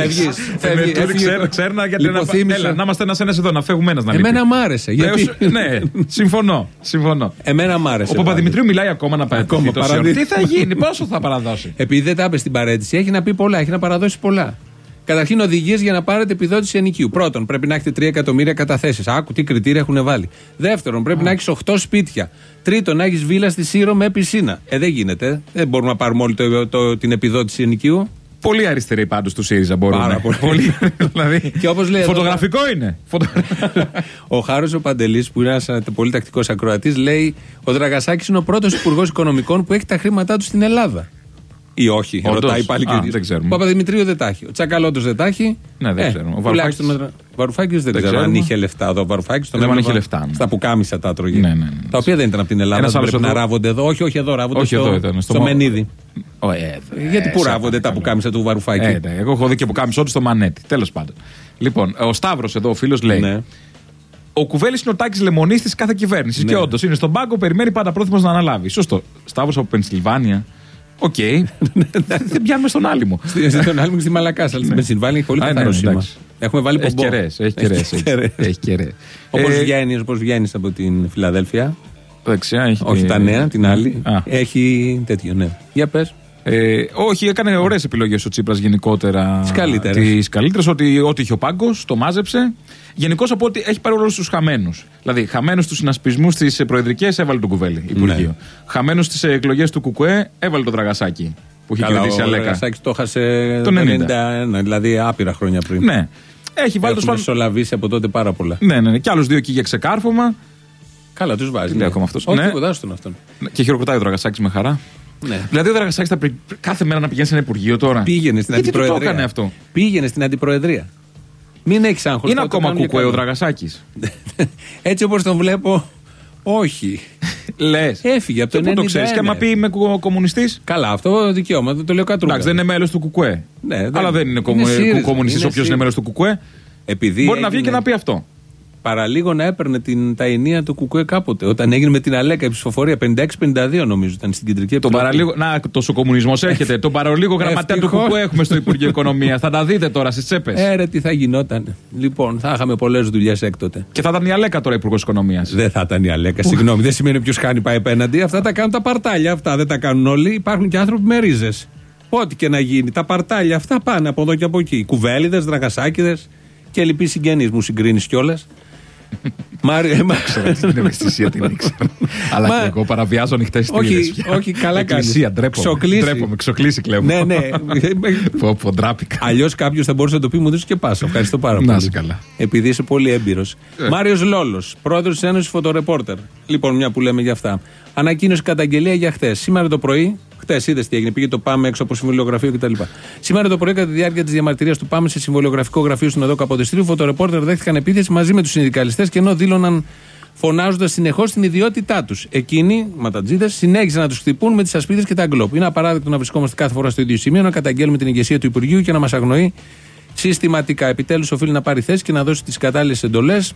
Ξέρνα γιατί να είμαστε ένας εδώ, να φεύγουμε ένας να λείπει. Εμένα μ' άρεσε. Ναι, συμφωνώ. Εμένα μ' άρεσε. Ο Παπαδημητρίου μιλάει ακόμα να παραδώσει. Τι θα γίνει, πόσο θα παραδώσει. Επειδή δεν τα είπε στην παρέτηση, έχει να πει πολλά, έχει να παραδώσει πολλά. Καταρχήν, οδηγίες για να πάρετε επιδότηση ενοικίου. Πρώτον, πρέπει να έχετε 3 εκατομμύρια καταθέσεις. Άκου τι κριτήρια έχουν βάλει. Δεύτερον, πρέπει να έχεις 8 σπίτια. Τρίτον, να έχεις βίλα στη Σύρο με πισίνα. Δεν γίνεται. Δεν μπορούμε να πάρουμε όλη την επιδότηση ενοικίου. Πολύ αριστεροί πάντως του ΣΥΡΙΖΑ μπορούν. Πάρα πολύ. Δηλαδή, και όπως λέει φωτογραφικό είναι. Ο Χάρος ο Παντελής, που είναι ένας πολύ τακτικός ακροατής, λέει: ο Δραγασάκης είναι ο πρώτος υπουργός οικονομικών που έχει τα χρήματά του στην Ελλάδα. Ή όχι, ρωτάει πάλι και ο Παπαδημητρίου δεν τα έχει. Ο Τσακαλώτος δεν τα έχει. Ναι, δεν ξέρουμε. Ο Βαρουφάκης δεν ξέρω αν είχε λεφτά εδώ. Ο Βαρουφάκης τον είχε λεφτά. Στα πουκάμισα τα άτρωγε. Ναι. Τα οποία δεν ήταν από την Ελλάδα. Δεν πρέπει να ράβονται εδώ. Όχι εδώ, ράβονται στο Μενίδη. Γιατί που ράβονται τα πουκάμισα του Βαρουφάκη. Εγώ έχω δει και πουκάμισό του στο Μανέτη. Τέλος πάντων. Λοιπόν, ο Σταύρος εδώ, ο φίλος λέει. Ο Κουβέλης είναι ο Τάκης Λεμονής της κάθε κυβέρνηση. Και όντως είναι στον πάγκο, περιμένει πάντα πρόθυμος να αναλάβει. Σωστό. Σταύρος από Πενσιλβάνια. Οκ. Δεν πιάνουμε στον Άλυμο. Στον Άλυμο και στη Μαλακάσα. Αλλά στην Πενσιλβάνια έχει πολύ καθαρό σήμα. Έχουμε βάλει πομπό. Έχει κερές. Όπως βγαίνεις από την Φιλαδέλφια. Δεξιά έχει. Όχι τα νέα, την άλλη. Έχει τέτοιο, ναι. Για πες. Όχι, έκανε ωραίες επιλογές ο Τσίπρας γενικότερα. Τις καλύτερες. Ό,τι είχε ο πάγκος, το μάζεψε. Γενικώς από ότι έχει πάρει όλους τους χαμένους. Δηλαδή, χαμένους στους συνασπισμούς στις προεδρικές έβαλε τον Κουβέλη, Υπουργείο. Ναι. Χαμένους στις εκλογές του ΚΚΕ έβαλε τον Δραγασάκη. Που είχε κερδίσει η Αλέκα. Ο Δραγασάκης το έχασε το 91, δηλαδή άπειρα χρόνια πριν. Ναι. Έχει βάλει το μεσολαβήσει από τότε πάρα πολλά. Ναι. Και άλλους δύο εκεί για ξεκάρφωμα. Καλά, τους βάζει. Ναι. Ακόμα αυτός. Όχι, τίποτα στον αυτόν. Και χειροκροτάει ο Δραγασάκης με χαρά. Ναι. Δηλαδή ο Δραγασάκης θα πρέπει κάθε μέρα να πηγαίνει σε ένα υπουργείο τώρα. Πήγαινε στην αντιπροεδρία. Γιατί το έκανε αυτό. Πήγαινε στην αντιπροεδρία. Μην έχεις άγχος. Είναι ακόμα κουκουέ ο Δραγασάκης. Έτσι όπως τον βλέπω, όχι. Λες. Έφυγε από το 91. Πού το ξέρεις, και άμα πει είμαι κομμουνιστής. Καλά, αυτό δικαίωμα, το λέω Κατρούγκα. Εντάξει, δεν είναι μέλος του κουκουέ. Ναι, αλλά δεν είναι κομμουνιστής όποιος είναι μέλος του κουκουέ. Μπορεί να βγει και να πει αυτό. Παραλίγο να έπαιρνε τα ενία του ΚΚΕ κάποτε. Όταν έγινε με την Αλέκα η ψηφοφορία 56-52, νομίζω ήταν στην κεντρική επιτροπή. Να, τόσο κομμουνισμός έρχεται. Τον παραλίγο γραμματέα του ΚΚΕ έχουμε στο Υπουργείο Οικονομίας. Θα τα δείτε τώρα στις τσέπες. Ρε, τι θα γινόταν. Λοιπόν, θα είχαμε πολλές δουλειές έκτοτε. Και θα ήταν η Αλέκα τώρα Υπουργός Οικονομίας. Δεν θα ήταν η Αλέκα, συγγνώμη. Δεν σημαίνει ποιος χάνει πάει απέναντι. Αυτά τα κάνουν τα παρτάλια. Αυτά δεν τα κάνουν όλοι. Υπάρχουν και άνθρωποι με ρίζες. Ό,τι και να γίνει. Τα παρτάλια αυτά πάνε από εδώ και από εκεί. Κουβέλιδες, δραγασάκιδες και λοιποί συγγενείς μου συγκρίνεις κιόλας. Μάριο, την ευαισθησία την ήξερα. Αλλά και εγώ παραβιάζω ανοιχτές στήλες. Όχι, καλά κάνεις. Ντρέπομαι, ξοκλήσει κλέβω. Ναι. Ντράπηκα. Αλλιώς κάποιος θα μπορούσε να το πει, μου δώσεις και πάσα. Ευχαριστώ πάρα πολύ. Να είσαι καλά. Επειδή είσαι πολύ έμπειρος. Μάριος Λόλος, πρόεδρος της Ένωσης Φωτορεπόρτερ. Λοιπόν, μια που λέμε για αυτά. Ανακοίνωσε καταγγελία για χθες. Σήμερα το πρωί. Χτες είδες τι έγινε, πήγε το ΠΑΜ έξω από συμβολιογραφείο κτλ. Σήμερα το πρωί, κατά τη διάρκεια της διαμαρτυρίας του ΠΑΜ σε συμβολιογραφικό γραφείο στον ΟΔΟ Καποδιστρίου, φωτορεπόρτερ δέχτηκαν επίθεση μαζί με τους συνδικαλιστές και ενώ δήλωναν φωνάζοντας συνεχώς την ιδιότητά τους. Εκείνοι, ματατζίδες, συνέχισαν να τους χτυπούν με τις ασπίδες και τα γκλόπ. Είναι απαράδεκτο να βρισκόμαστε κάθε φορά στο ίδιο σημείο, να καταγγέλουμε την ηγεσία του Υπουργείου και να μας αγνοεί συστηματικά. Επιτέλους, οφείλει να πάρει θέση και να δώσει τις κατάλληλες εντολές.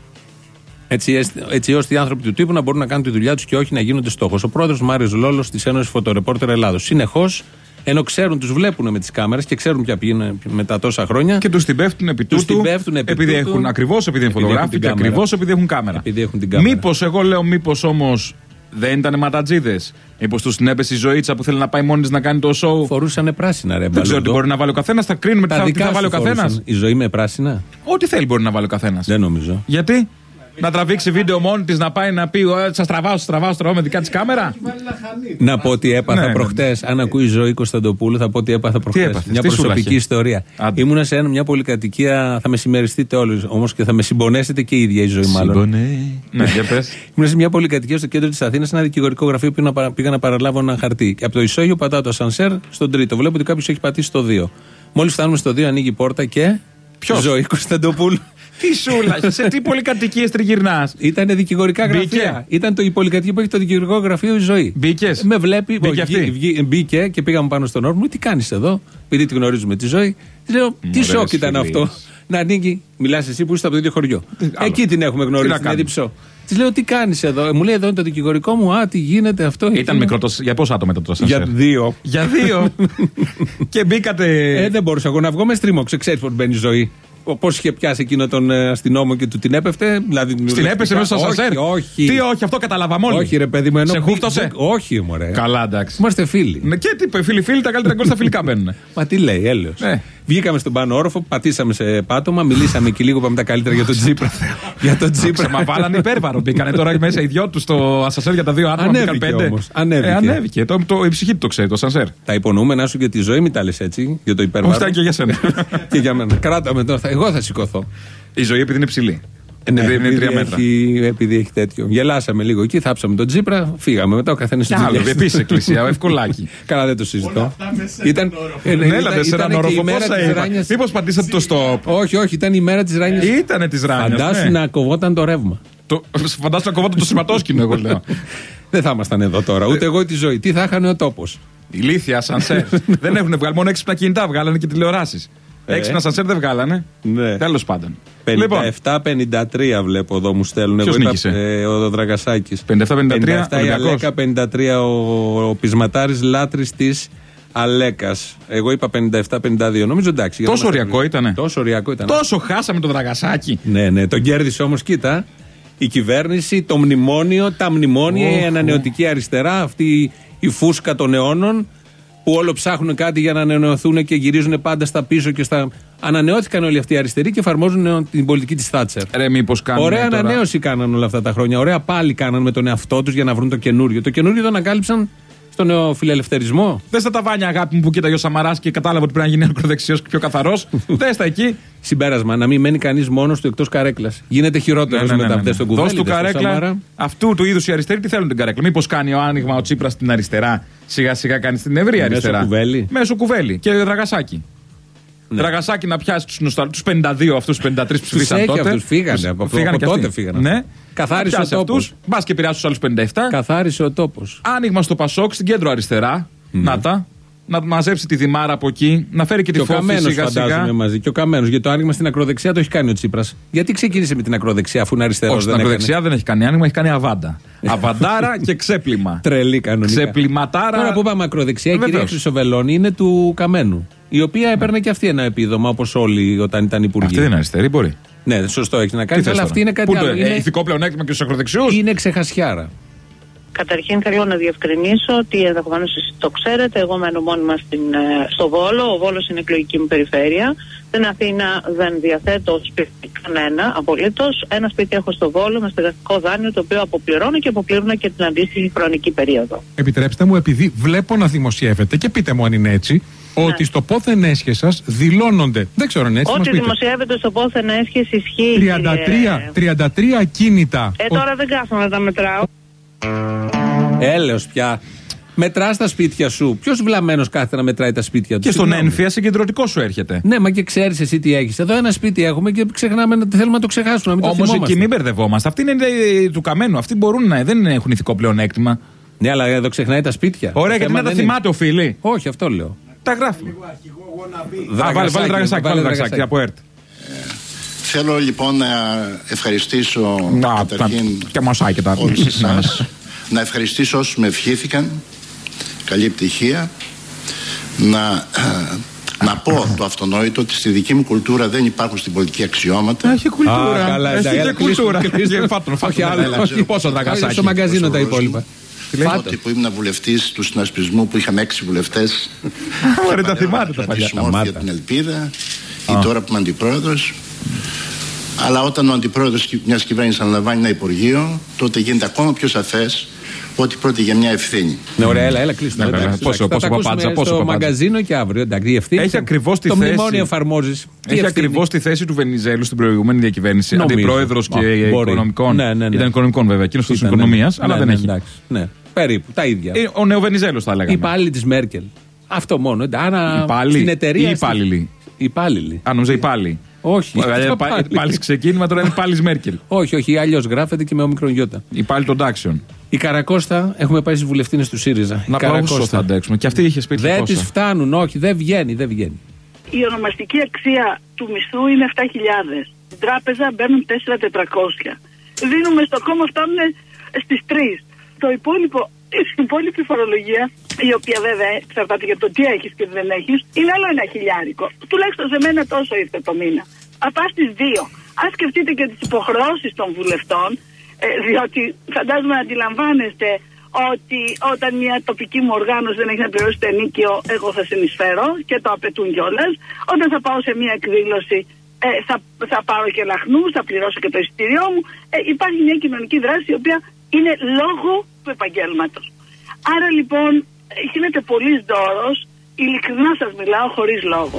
Έτσι ώστε οι άνθρωποι του τύπου να μπορούν να κάνουν τη δουλειά τους και όχι να γίνονται στόχος. Ο πρόεδρος Μάριος Λόλος της Ένωσης Φωτορεπόρτερ Ελλάδος. Συνεχώς, ενώ ξέρουν, τους βλέπουν με τις κάμερες και ξέρουν ποια πηγαίνουν μετά τόσα χρόνια. Και τους την πέφτουν επί τούτου. Επειδή έχουν ακριβώς, επειδή είναι φωτογράφοι και ακριβώς επειδή έχουν κάμερα. Μήπως όμως δεν ήταν ματατζίδες. Μήπως τους την έπεσε η ζωήτσα που θέλει να πάει μόνη της να κάνει το σοου. Φορούσανε πράσινα, ρε. Δεν ξέρω τι μπορεί να βάλει ο καθένας. Θα κρίνουμε τι θα βάλει ο καθένας. Η ζωή με πράσινα. Ό,τι θέλει μπορεί να βάλει ο καθένας. Δεν νομίζω. Γιατί? Να τραβήξει βίντεο μόνη της, να πάει να πει σας τραβάω με δικά της κάμερα. Να πω ότι έπαθα προχτές. Αν ακούει η Ζωή Κωνσταντοπούλου, θα πω ότι έπαθα προχτές. Μια προσωπική ιστορία. Ήμουνα σε μια πολυκατοικία, θα με συμμεριστείτε όλοι όμως και θα με συμπονέσετε και η ίδια η Ζωή, μάλλον. Ναι, για πες. Ήμουνα σε μια πολυκατοικία στο κέντρο της Αθήνας, ένα δικηγορικό γραφείο που πήγα να παραλάβω ένα χαρτί. Και από το ισόγειο πατάω το ασανσέρ στον τρίτο. Βλέπω ότι κάποιος έχει πατήσει στο 2. Μόλις φτάνουμε στο 2, ανοίγει η πόρτα και. Ποιος? Ζωή Κωνσταντοπούλου. Τι σούλα, σε τι πολυκατοικίες τριγυρνάς? Ήτανε δικηγορικά γραφεία. Ήταν η πολυκατοικία που έχει το δικηγορικό γραφείο η Ζωή. Μπήκες? Με βλέπει, μπήκε και πήγαμε πάνω στον όρμο. Τι κάνεις εδώ? Επειδή τη γνωρίζουμε τη Ζωή. Τη λέω, τι σοκ ήταν αυτό. Να ανοίγει, μιλάς εσύ που είσαι από το ίδιο χωριό. Εκεί την έχουμε γνωρίσει, την Εδιψό. Τη λέω, τι κάνεις εδώ? Μου λέει, εδώ είναι το δικηγορικό μου. Α, τι γίνεται αυτό? Ήταν μικρό. Για πόσα άτομα ήταν το ασανσέρ? Για 2. Και μπήκατε. Δεν μπορούσα εγώ να βγω με στρίμο. Ξέρεις πώς μπαίνει η Ζωή. Πώς είχε πιάσει εκείνο τον αστυνόμο και του την έπεφτε. Δηλαδή, στην έπεσε μέσα στο ασανσέρ? Όχι. Τι, όχι, αυτό καταλάβαμε όλοι. Όχι, ρε παιδί μου, σε χούφτωσε? Όχι, μωρέ. Καλά, εντάξει. Είμαστε φίλοι. Και τι είπε, φίλοι, τα καλύτερα γκολ στα φιλικά μπαίνουν. Μα τι λέει, έλεος. Βγήκαμε στον πάνω όροφο, πατήσαμε σε πάτωμα, μιλήσαμε και λίγο, είπαμε τα καλύτερα για τον Τσίπρα. Για τον Τσίπρα. Μα βάλανε υπέρβαρο. Μπήκανε τώρα μέσα οι δυο του στο ασανσέρ για τα 2 άτομα. Ανέβηκε. Η ψυχή του το ξέρει, το ασανσέρ. Τα υπονοούμενά σου για τη Ζωή, μην τα λες έτσι. Για το υπέρβαρο. Όχι, και για σένα. Και για μένα. Κράταμε τώρα. Εγώ θα σηκωθώ. Η Ζωή επειδή είναι ψηλή. Ναι, είναι 3 μέτρα. Επειδή έχει τέτοιο. Γελάσαμε λίγο εκεί, θάψαμε τον Τσίπρα, φύγαμε μετά ο καθένας στις δουλειές. Επίσης εκκλησία, ευκολάκι. Καλά, δεν το συζητώ. Ήταν σε έναν όροφο. Μήπως πατήσατε το stop? Όχι, ήταν η μέρα της Ράνιας. Ήτανε της Ράνιας. Φαντάσου να κοβόταν το ρεύμα. Φαντάσου να κοβόταν το σηματόσκηνο, εγώ λέω. Δεν θα ήμασταν εδώ τώρα, ούτε εγώ τη Ζωή. Τι θα είχανε ο τόπος? Ηλίθεια, ασανσέρ. Δεν έχουν βγάλει, μόνο έξυπνα κινητά βγάλανε και τηλεοράσεις. Έξυπνα ασανσέρ δεν βγάλανε. Τέλος πάντων. 57-53 βλέπω εδώ μου στέλνουν. Ποιος νίκησε? Ο Δραγασάκης. 57-53 η Αλέκα, 53 ο πεισματάρης λάτρης της Αλέκας. Εγώ είπα 57-52. Νομίζω εντάξει. Τόσο ωριακό ήτανε. Τόσο ωριακό ήταν. Τόσο χάσαμε το Δραγασάκη. Ναι, τον κέρδισε όμως, κοίτα. η κυβέρνηση, το μνημόνιο, τα μνημόνια, η ανανεωτική αριστερά, αυτή η φούσκα των αιώνων που όλο ψάχνουν κάτι για να ανανεωθούν και γυρίζουν πάντα στα πίσω και στα. Ανανεώθηκαν όλοι αυτοί οι αριστεροί και εφαρμόζουν την πολιτική της Θάτσερ. Ωραία ανανέωση κάναν όλα αυτά τα χρόνια. Ωραία πάλι κάναν με τον εαυτό τους για να βρουν το καινούριο. Το καινούριο το ανακάλυψαν στο νεοφιλελευθερισμό. Δες τα ταβάνια, αγάπη μου, που κοίταγε ο Σαμαράς και κατάλαβε ότι πρέπει να γίνει ακροδεξιός και πιο καθαρός. Δες τα εκεί. Συμπέρασμα, να μην μένει κανείς μόνος του εκτός καρέκλας. Γίνεται χειρότερος μετά από αυτές τον Κουβέλη. Δώσ' του καρέκλα. Αυτού του είδους οι αριστεροί τι θέλουν την καρέκλα. Μήπως κάνει ο άνοιγμα ο Τσίπρας στην αριστερά, σιγά σιγά κάνει στην ευρεία αριστερά. Μέσω Κουβέλη και Δραγασάκη. Ναι. Δραγασάκη να πιάσει τους 52 αυτούς, 53 ψηφίσαν τότε. Αυτούς φύγανε. Από τότε φύγανε. Ναι. Καθάρισε ο τόπος. Μπας και πειράσει τους άλλους 57. Καθάρισε ο τόπος. Άνοιγμα στο Πασόκ, στην κέντρο αριστερά. Να τα. Να μαζέψει τη Δημάρα από εκεί, να φέρει και τη Φόφη σιγά σιγά. Μαζί. Και ο Καμένος. Γιατί το άνοιγμα στην ακροδεξιά το έχει κάνει ο Τσίπρας. Γιατί ξεκίνησε με την ακροδεξιά, αφού είναι αριστερός? Όχι, στην ακροδεξιά δεν έχει κάνει άνοιγμα, έχει κάνει αβάντα. Αβαντάρα και ξέπλυμα. Τρελή κανονικά. Ξεπλυματάρα. Τώρα που πάμε ακροδεξιά, η κυρία Χρυσοβελώνη είναι του Καμένου. Η οποία έπαιρνε και αυτή ένα επίδομα, όπως όλοι όταν ήταν υπουργοί. Αυτή δεν είναι αριστερή, μπορεί. Ναι, σωστό έχει να κάνει. Αλλά αυτή είναι κάτι άλλο. Ηθικό πλεονέκτημα και στους ακροδεξιούς. Είναι ξεχασιάρα. Καταρχήν θέλω να διευκρινίσω ότι ενδεχομένως εσείς το ξέρετε, εγώ μένω μόνιμα στο Βόλο. Ο Βόλος είναι εκλογική μου περιφέρεια. Στην Αθήνα δεν διαθέτω σπίτι κανένα απολύτως. Ένα σπίτι έχω στο Βόλο με στεγαστικό δάνειο, το οποίο αποπληρώνω και αποπλήρωνα και την αντίστοιχη χρονική περίοδο. Επιτρέψτε μου, επειδή βλέπω να δημοσιεύετε, και πείτε μου αν είναι έτσι, ότι στο πόθεν έσχε σας δηλώνονται. Δεν ξέρω αν είναι έτσι. Ό,τι δημοσιεύεται στο πόθεν έσχε ισχύει. 33 ακίνητα. Τώρα δεν κάθομαι να τα μετράω. Έλεος πια. Μετράς τα σπίτια σου. Ποιος βλαμμένος κάθεται να μετράει τα σπίτια του? Και στον ένφια συγκεντρωτικό σου έρχεται. Ναι, μα και ξέρεις εσύ τι έχεις. Εδώ ένα σπίτι έχουμε και ξεχνάμε, θέλουμε να το ξεχάσουμε. Όμως εκεί μην μπερδευόμαστε. Αυτοί είναι του Καμένου. Αυτοί μπορούν να δεν έχουν ηθικό πλεονέκτημα. Ναι, αλλά εδώ ξεχνάει τα σπίτια. Ωραία, γιατί να τα θυμάται ο φίλοι. Όχι, αυτό λέω. Τα γράφουμε. Βάλε Δραγασάκη από ΕΡΤ. Θέλω λοιπόν να ευχαριστήσω καταρχήν όλους εσάς. Να ευχαριστήσω όσους με ευχήθηκαν. Καλή επιτυχία. Να πω το αυτονόητο ότι στη δική μου κουλτούρα δεν υπάρχουν στην πολιτική αξιώματα. Έχει κουλτούρα. Έχει και κουλτούρα. Πόσο Δραγασάκη. Στο μαγκαζίνο τα υπόλοιπα. Τότε που ήμουν βουλευτής του συνασπισμού που είχαμε 6 βουλευτές. Ωραία, τα θυμάται τα παλιά. Για την Ελπίδα ή τώρα που είμαι αντιπρόεδρος. Αλλά όταν ο αντιπρόεδρος μιας κυβέρνησης αναλαμβάνει ένα υπουργείο, τότε γίνεται ακόμα πιο σαφές ότι πρόκειται για μια ευθύνη. Ναι, ωραία, έλα, κλείσουμε. Πόσο παπάτσα, στο μαγκαζίνο και αύριο. Εντάξει, έχει ακριβώς τη θέση. Το μνημόνιο εφαρμόζεις. Έχει ακριβώς τη θέση του Βενιζέλου στην προηγούμενη διακυβέρνηση. Αντιπρόεδρος και οικονομικών. Ήταν οικονομικών βέβαια, εκείνος της οικονομίας, αλλά δεν έχει. Ναι, περίπου τα ίδια. Ο νεοβενιζέλος θα λέγαμε. Υπάλληλοι της Μέρκελ. Αυτό μόνο. Στην εταιρεία. Υπάλληλοι. Αν νόμιζα υπάλληλοι. Όχι. Πάλι ξεκίνημα, τώρα είναι πάλι Μέρκελ. Όχι, αλλιώς γράφεται και με όμικρον γιώτα. Υπάλληλοι των τάξεων. Η Καρακώστα, έχουμε πάει στις βουλευτίνες του ΣΥΡΙΖΑ. Να πάω όσο θα αντέξουμε. Και αυτή είχε σπίτι. Δεν τις φτάνουν, όχι, δεν βγαίνει. Η ονομαστική αξία του μισθού είναι 7.000. Στην τράπεζα μπαίνουν 4.400. Δίνουμε στο κόμμα, φτάνουν στις 3. Η υπόλοιπη φορολογία, η οποία βέβαια εξαρτάται για το τι έχεις και δεν έχεις, είναι άλλο ένα χιλιάρικο. Τουλάχιστον σε μένα τόσο ήρθε το μήνα. Απά στις 2. Αν σκεφτείτε και τις υποχρεώσεις των βουλευτών, διότι φαντάζομαι να αντιλαμβάνεστε ότι όταν μια τοπική μου οργάνωση δεν έχει να πληρώσει το ενίκιο, εγώ θα συνεισφέρω και το απαιτούν κιόλας. Όταν θα πάω σε μια εκδήλωση, θα πάρω και λαχνούς, θα πληρώσω και το εισιτήριό μου. Υπάρχει μια κοινωνική δράση η οποία είναι λόγω του επαγγέλματος. Άρα λοιπόν γίνεται πολύς δώρος, ειλικρινά σας μιλάω, χωρίς λόγο.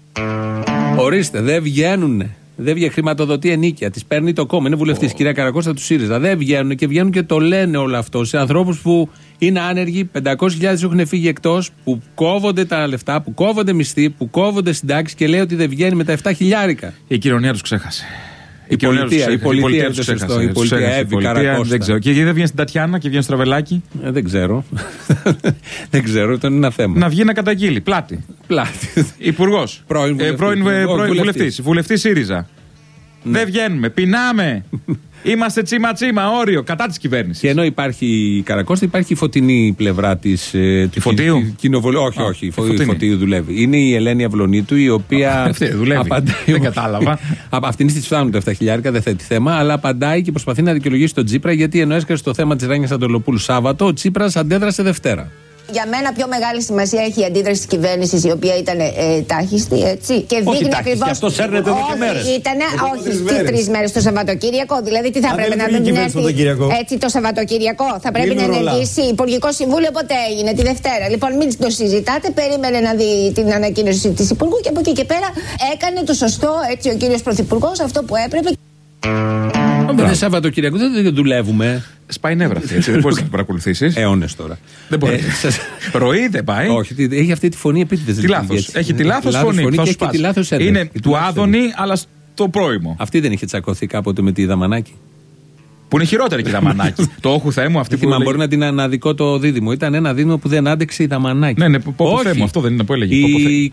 Ορίστε, δεν βγαίνουνε. Δεν βγαίνει, χρηματοδοτεί ενίκεια. Τη παίρνει το κόμμα. Είναι βουλευτής, κυρία Καρακώστα του ΣΥΡΙΖΑ. Δεν βγαίνουν και βγαίνουν και το λένε όλο αυτό σε ανθρώπους που είναι άνεργοι. 500.000 έχουν φύγει εκτός, που κόβονται τα λεφτά, που κόβονται μισθοί, που κόβονται συντάξεις και λέει ότι δεν βγαίνει με τα 7.000. Η κοινωνία τους ξέχασε. Η πολιτεία τους ξέχασε. Η πολιτεία δεν ξέρω. Και δεν βγαίνει στην Τατιάνα και βγαίνει στο Τραβελάκι. Δεν ξέρω. Δεν ξέρω, αυτό είναι ένα θέμα. Να βγει να καταγγείλει. Πλάτη. Υπουργός. Πρώην βουλευτής. Βουλευτής ΣΥΡΙΖΑ. Δεν βγαίνουμε. Πεινάμε. Είμαστε τσίμα-τσίμα, όριο, κατά της κυβέρνησης. Και ενώ υπάρχει η Καρακώστα, υπάρχει η φωτεινή πλευρά της. Τη Φωτίου. Όχι, η Φωτίου δουλεύει. Είναι η Ελένη Αυλονίτου, η οποία. Δουλεύει. Δεν κατάλαβα. Αυτήν τη φτάνουν τα 7.000, δεν θέτει θέμα, αλλά απαντάει και προσπαθεί να δικαιολογήσει τον Τσίπρα, γιατί ενώ έσκασε το θέμα της Ράνιας Αντολοπούλου Σάββατο, ο Τσίπρας αντέδρασε Δευτέρα. Για μένα πιο μεγάλη σημασία έχει η αντίδραση της κυβέρνησης, η οποία ήταν τάχιστη, έτσι. Και δείχνει ακριβώς. Αυτό σέρνεται εδώ και μέρες. Όχι, 3 μέρες το Σαββατοκύριακο. Δηλαδή τι θα πρέπει να δουν έτσι το Σαββατοκύριακο. Θα πρέπει να ενεργήσει. Υπουργικό Συμβούλιο πότε έγινε, τη Δευτέρα. Λοιπόν, μην το συζητάτε. Περίμενε να δει την ανακοίνωση της Υπουργού και από εκεί και πέρα έκανε το σωστό, έτσι, ο κύριος Πρωθυπουργός, αυτό που έπρεπε. Δεν Σαββατοκύριακο, δεν δουλεύουμε. Σπάει νεύρα αυτή, έτσι. Δεν μπορεί να την παρακολουθήσει. Αιώνες τώρα. Δεν μπορεί. Ροή δεν πάει. Όχι, έχει αυτή τη φωνή επίτηδες. Τι λάθος. Έχει τη λάθος φωνή. Και έχει και τη λάθος έργα. Είναι του Άδωνη, αλλά στο πρώιμο. Αυτή δεν είχε τσακωθεί κάποτε με τη Δαμανάκη. Που είναι χειρότερη και η Δαμανάκη. Το όχου Θέμου αυτή που. Μα μπορεί να την αναδικό το δίδυμο. Ήταν ένα δίδυμο που δεν άντεξε η Δαμανάκη. Ναι, Πόπο Θέμου, αυτό δεν είναι που έλεγε. Η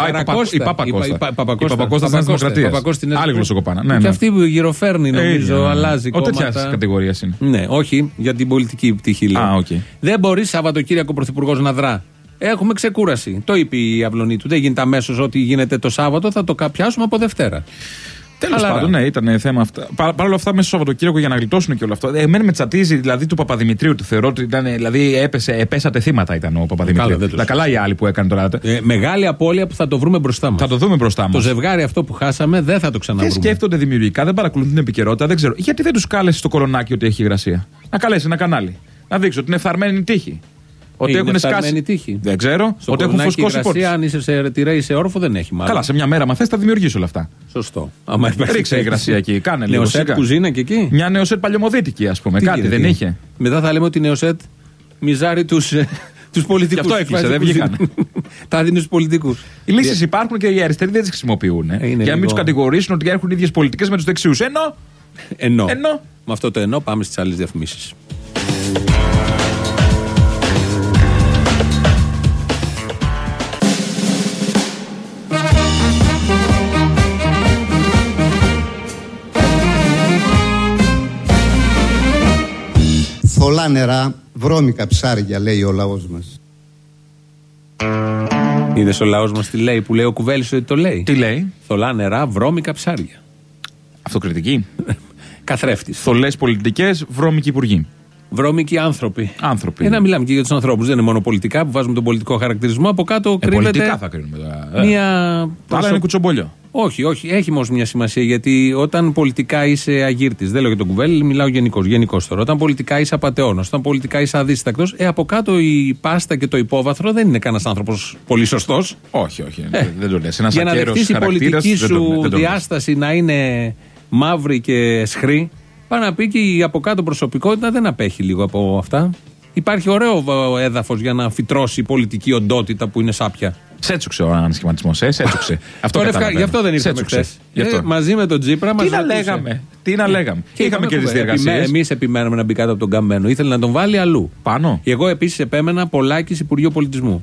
Παπακώστα της Δημοκρατίας. Άλλη γλωσσοκοπάνα. Και αυτή που γυροφέρνει, νομίζω, αλλάζει κόμματα. Τέτοια κατηγορία είναι. Ναι, όχι, για την πολιτική πτυχή λέω. Δεν μπορεί Σαββατοκύριακο Πρωθυπουργός να δρά. Έχουμε ξεκούραση. Το είπε η Αυλονίτου. Δεν γίνεται αμέσως ό,τι γίνεται το Σάββατο, θα το πιάσουμε από Δευτέρα. Τέλος πάντων, ναι, ήταν θέμα αυτά. Παρ' όλα αυτά, μέσα στο Σαββατοκύριακο για να γλιτώσουν και όλο αυτό. Εμένα με τσατίζει δηλαδή του Παπαδημητρίου. Του θεωρώ ότι ήταν. Δηλαδή επέσατε θύματα ήταν ο Παπαδημητρίου. Τα καλά οι άλλοι που έκανε τώρα. Μεγάλη απώλεια που θα το βρούμε μπροστά μας. Θα το δούμε μπροστά μας. Το ζευγάρι αυτό που χάσαμε δεν θα το ξαναβρούμε. Δεν σκέφτονται δημιουργικά, δεν παρακολουθούν την επικαιρότητα, δεν ξέρω. Γιατί δεν τους κάλεσε στο Κολονάκι ότι έχει υγρασία. Να καλέσει ένα κανάλι. Να δείξει ότι είναι φθαρμένη τύχη. Ότι έχουν σκάσει. Τύχη. Δεν ξέρω. Ότι έχουν φουσκώσει πόρτες. Αν είσαι σε ρετυρέ ή σε όροφο δεν έχει μάλλον. Καλά, σε μια μέρα, μα θες, θα δημιουργήσει όλα αυτά. Σωστό. Ρίξε υγρασία εκεί. Κάνε λίγο. Νεοσέτ κουζίνα και εκεί. Μια νεοσέτ παλαιομοδίτικη, ας πούμε. Κάτι δεν είχε. Μετά θα λέμε ότι η νεοσέτ μιζάρει τους πολιτικούς. Γι' αυτό έκλεισε, δεν βγήκαν. Τα δίνει στους πολιτικούς. Οι λύσεις υπάρχουν και οι αριστεροί δεν τις χρησιμοποιούν. Για να μην τους κατηγορήσουν ότι έχουν ίδιες πολιτικές με τους δεξιούς. Ενώ. Με αυτό το ενώ πάμε στις άλλες διαφημίσεις. Θολά νερά, βρώμικα ψάρια, λέει ο λαός μας. Είδες ο λαός μας τι λέει, που λέει ο Κουβέλης ότι το λέει. Τι λέει? Θολά νερά, βρώμικα ψάρια. Αυτοκριτική. Καθρέφτης. Θολές πολιτικές, βρώμικοι υπουργοί. Βρώμικοι άνθρωποι. Να μιλάμε και για τους ανθρώπους. Δεν είναι μόνο πολιτικά που βάζουμε τον πολιτικό χαρακτηρισμό. Από κάτω κρύβεται. Πολιτικά θα κρίνουμε τώρα. Τα άλλα είναι κουτσομπολιό. Όχι, έχει όμως μια σημασία, γιατί όταν πολιτικά είσαι αγύρτης, δεν λέω για τον Κουβέλη, μιλάω γενικώς τώρα. Όταν πολιτικά είσαι απατεώνας, όταν πολιτικά είσαι αδίστακτος, από κάτω η πάστα και το υπόβαθρο δεν είναι κανένας άνθρωπος πολύ σωστός. Όχι, δεν το λες. Για να δεχτείς η πολιτική σου διάσταση να είναι μαύρη και σχρή, πάει να πει και η από κάτω προσωπικότητα δεν απέχει λίγο από αυτά. Υπάρχει ωραίο έδαφος για να φυτρώσει η πολιτική οντότητα που είναι σάπια. Σέτσουξε ο ανασχηματισμός, σέτσουξε. Γι' αυτό δεν ήρθαμε χθες. Μαζί με τον Τσίπρα μας Τι να λέγαμε. Είχαμε και τις διεργασίες. Εμείς επιμέναμε να μπει κάτω από τον καμένο. Ήθελε να τον βάλει αλλού. Πάνω. Εγώ επίσης επέμενα Πολάκης Υπουργείο Πολιτισμού.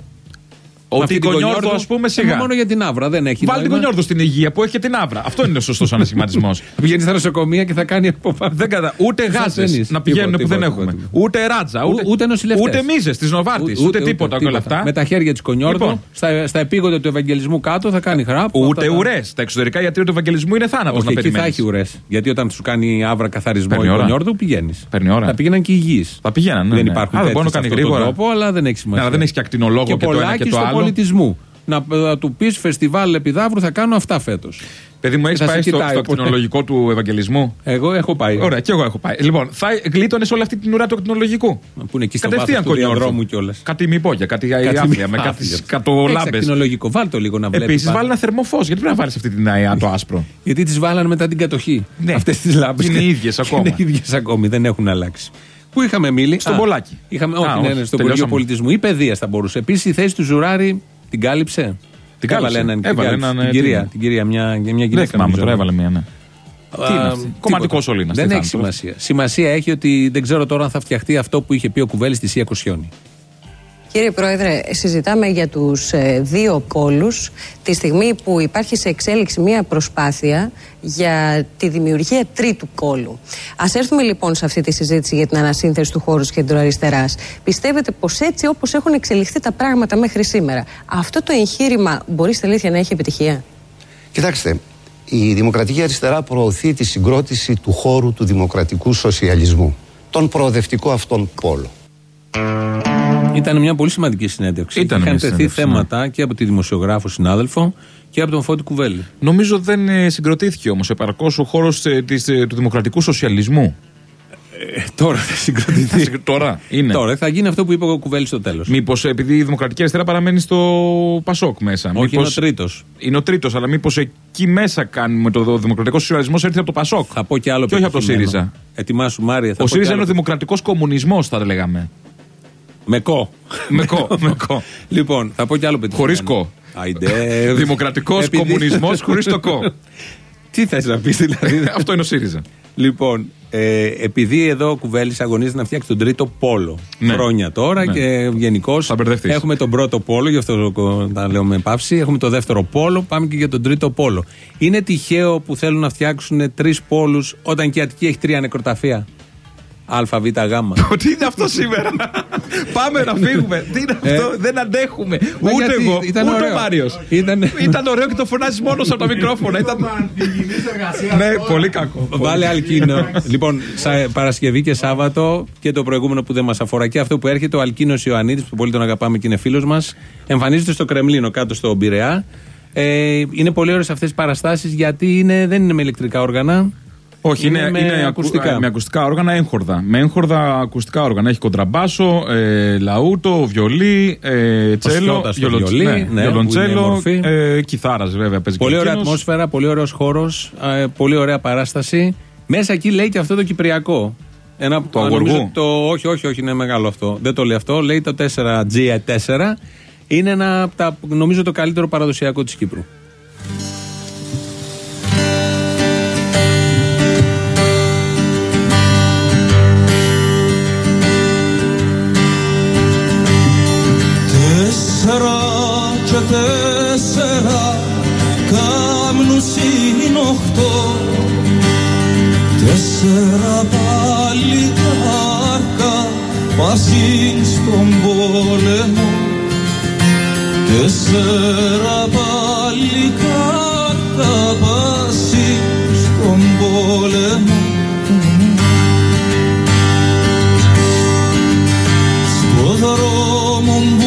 Ότι την Κονιόρδο, ας πούμε, σιγά. Μόνο για την Αύρα, δεν έχει. Βάλει την Κονιόρδο στην υγεία που έχει και την Αύρα. Αυτό είναι ο σωστός ανασχηματισμός. Πηγαίνει στα νοσοκομεία και θα κάνει από πάνω. Ούτε γάζες να πηγαίνουν που δεν έχουμε. Ούτε ράτζα, ούτε μίζες της Νοβάρτης, ούτε τίποτα από όλα αυτά. Με τα χέρια της Κονιόρδο, στα επίγοντα του Ευαγγελισμού κάτω θα κάνει χράπ. Ούτε ουρές. Τα εξωτερικά ιατρεία του Ευαγγελισμού είναι θάνατος να περιμένεις. Εκεί θα έχει ουρές. Γιατί όταν σου κάνει Αύρα καθαρισμό η Κονιόρδο πηγαίνεις. Θα πήγαιναν και υγιείς. Θα πηγαίναν. Δεν υπάρχουν τέτοιοι αλλά δεν έχει σημασία. Δεν έχει και ακτινολόγο και το ένα και το άλλο. Πολιτισμού. Να του πεις φεστιβάλ Επιδαύρου θα κάνω αυτά φέτος. Παιδί μου, έχεις πάει στο ακτινολογικό του Ευαγγελισμού? Εγώ έχω πάει. Ωραία, και εγώ έχω πάει. Λοιπόν, θα γλίτωνες όλη αυτή την ουρά του ακτινολογικού. Που είναι εκεί στο βάθος του διαδρόμου κιόλας. Κάτι μυπόγια, κάτι άφλια, με κάτι σκατολάμπες. Ακτινολογικό, βάλ το λίγο να βλέπεις. Επίσης, βάλει ένα θερμοφως. Γιατί πρέπει να βάλεις αυτή την ΑΕΑ το άσπρο? Γιατί τις βάλανε μετά την κατοχή. Αυτές τις λάμπες. Είναι ίδιες ακόμα. Είναι ίδιες ακόμη, δεν έχουν αλλάξει. Πού είχαμε μίλει? Στον Πολάκη. Όχι, στον Υπουργείο Πολιτισμού ή Παιδείας θα μπορούσε. Επίσης η θέση του Ζουράρη την κάλυψε. Έβαλε την κυρία, μια γυναίκα. Δεν θυμάμαι τώρα, έβαλε μια, ναι. Τι είναι αυτή? Κομματικός Σωλήνας. Δεν έχει σημασία. Σημασία έχει ότι δεν ξέρω τώρα αν θα φτιαχτεί αυτό που είχε πει ο Κουβέλης στη Σία Κοσιόνη. Κύριε Πρόεδρε, συζητάμε για τους δύο πόλους τη στιγμή που υπάρχει σε εξέλιξη μια προσπάθεια για τη δημιουργία τρίτου πόλου. Ας έρθουμε λοιπόν σε αυτή τη συζήτηση για την ανασύνθεση του χώρου κεντροαριστεράς. Πιστεύετε πως έτσι όπως έχουν εξελιχθεί τα πράγματα μέχρι σήμερα, αυτό το εγχείρημα μπορεί στα αλήθεια να έχει επιτυχία? Κοιτάξτε, η Δημοκρατική Αριστερά προωθεί τη συγκρότηση του χώρου του δημοκρατικού σοσιαλισμού, τον προοδευτικό αυτόν πόλο. Ήταν μια πολύ σημαντική συνέντευξη. Είχαν τεθεί θέματα και από τη δημοσιογράφο συνάδελφο και από τον Φώτη Κουβέλη. Νομίζω δεν συγκροτήθηκε όμως επαρκώς ο χώρος του δημοκρατικού σοσιαλισμού. Τώρα θα συγκροτηθεί. Τώρα είναι. Τώρα θα γίνει αυτό που είπε ο Κουβέλης στο τέλος. Μήπως επειδή η Δημοκρατική Αριστερά παραμένει στο Πασόκ μέσα? Όχι, είναι ο τρίτος. Είναι ο τρίτος, αλλά μήπως εκεί μέσα κάνουμε το δημοκρατικό σοσιαλισμό έρθει από το Πασόκ? Θα πω και άλλο και όχι από το ΣΥΡΙΖΑ. Ετοιμάσου, Μάρια. Ο ΣΥΡΙΖΑ είναι ο δημοκρατικός κομμουνισμός, θα λέγαμε. Μεκό. Λοιπόν, θα πω κι άλλο πετυχημένο. Χωρίς κο. Δημοκρατικός κομμουνισμός χωρίς το κο. Τι θες να πεις δηλαδή? Αυτό είναι ο ΣΥΡΙΖΑ. Λοιπόν, επειδή εδώ ο Κουβέλης αγωνίζεται να φτιάξει τον τρίτο πόλο χρόνια τώρα και γενικώς έχουμε τον πρώτο πόλο, γι' αυτό τα λέω με παύση, έχουμε το δεύτερο πόλο, πάμε και για τον τρίτο πόλο. Είναι τυχαίο που θέλουν να φτιάξουν 3 πόλους όταν και η Αττική έχει 3 νεκροταφεία? Α, Β, Γ. Τι είναι αυτό σήμερα? Πάμε να φύγουμε. Τι είναι αυτό? Δεν αντέχουμε. Ούτε εγώ, ούτε ο Μάριος. Ήταν ωραίο και το φωνάζεις μόνος από τα μικρόφωνα. Ναι, πολύ κακό. Βάλε Αλκίνο. Λοιπόν, Παρασκευή και Σάββατο και το προηγούμενο που δεν μας αφορά και αυτό που έρχεται, ο Αλκίνος Ιωαννίδης, που πολύ τον αγαπάμε και είναι φίλος μας, εμφανίζεται στο Κρεμλίνο κάτω στο Πειραιά. Είναι πολύ ωραίες αυτές οι παραστάσεις γιατί δεν είναι με ηλεκτρικά όργανα. Όχι, είναι ακουστικά. Με ακουστικά όργανα έγχορδα. Με έγχορδα ακουστικά όργανα. Έχει κοντραμπάσο, λαούτο, βιολί, τσέλο, βιολοντσέλο, κιθάρας βέβαια. Πολύ ωραία ατμόσφαιρα, πολύ ωραίος χώρος, πολύ ωραία παράσταση. Μέσα εκεί λέει και αυτό το κυπριακό. Το αγοργού. Όχι, είναι μεγάλο αυτό. Δεν το λέει αυτό. Λέει το 4G4. Είναι νομίζω το καλύτερο παραδοσιακό της Κύπρου. Τέσσερα κάμνους είναι 8, 4 παλικάρκα πάσιν στον πόλεμο, 4 παλικάρκα πάσιν στον πόλεμο. Στο δρόμο που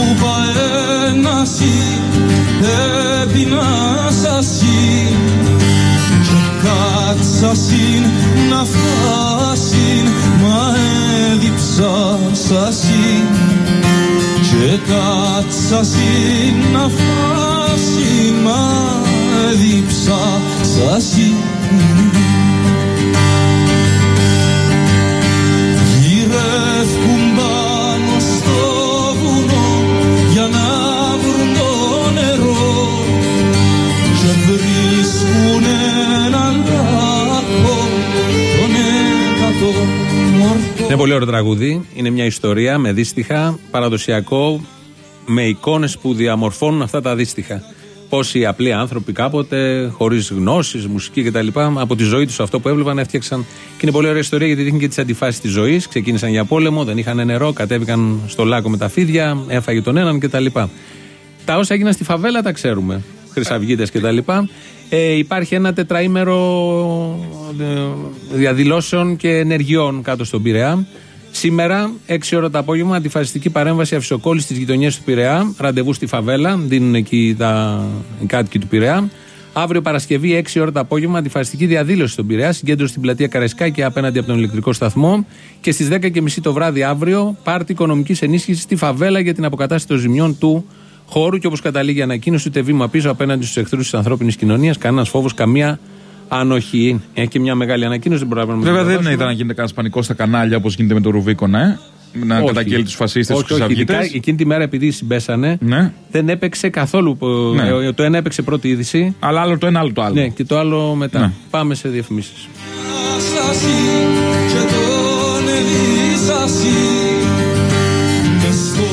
έπινασασιν και κάτσασιν να φτάσιν, μα έδιψασασιν και κάτσασιν να φτάσιν, μα έδιψασασιν. Γυρεύκουν πάνω στο βουνό για να βρουν το νερό και βρίσκουν έναν τάκο τον εκατομμόρτο. Είναι πολύ ωραίο τραγούδι, είναι μια ιστορία με δύστιχα, παραδοσιακό, με εικόνες που διαμορφώνουν αυτά τα δύστιχα. Πόσοι απλοί άνθρωποι κάποτε, χωρίς γνώσεις, μουσική κτλ., από τη ζωή τους αυτό που έβλεπαν έφτιαξαν. Και είναι πολύ ωραία ιστορία γιατί δείχνει και τις αντιφάσεις της ζωής. Ξεκίνησαν για πόλεμο, δεν είχαν νερό, κατέβηκαν στο λάκκο με τα φίδια, έφαγε τον έναν κτλ. Τα όσα έγιναν στη φαβέλα τα ξέρουμε. Χρυσαυγίτες κτλ. Υπάρχει ένα τετραήμερο διαδηλώσεων και ενεργειών κάτω στον Πειραιά. Σήμερα, 6 ώρα το απόγευμα, αντιφασιστική παρέμβαση αυσοκόλληση στις γειτονιές του Πειραιά. Ραντεβού στη φαβέλα, δίνουν εκεί οι κάτοικοι του Πειραιά. Αύριο Παρασκευή, 6 ώρα το απόγευμα, αντιφασιστική διαδήλωση στον Πειραιά. Συγκέντρωση στην πλατεία Καραϊσκάκη απέναντι από τον ηλεκτρικό σταθμό. Και στις 10:30 το βράδυ αύριο, πάρτι οικονομικής ενίσχυσης στη φαβέλα για την αποκατάσταση των ζημιών του χώρου. Και όπως καταλήγει η ανακοίνωση, ούτε βήμα πίσω απέναντι στους εχθρούς της ανθρώπινης κοινωνίας. Κανένας φόβος, καμία ανοχή. Έχει και μια μεγάλη ανακοίνωση. Βέβαια δεν ήταν να γίνεται κανένα πανικό στα κανάλια όπως γίνεται με το Ρουβίκονα, να καταγγέλει τους φασίστες, τους Χρυσαυγίτες. Εκείνη τη μέρα επειδή συμπέσανε, δεν έπαιξε καθόλου. Το ένα έπαιξε πρώτη είδηση. Αλλά άλλο το ένα, άλλο το άλλο. Ναι, και το άλλο μετά. Ναι. Πάμε σε διαφημίσεις.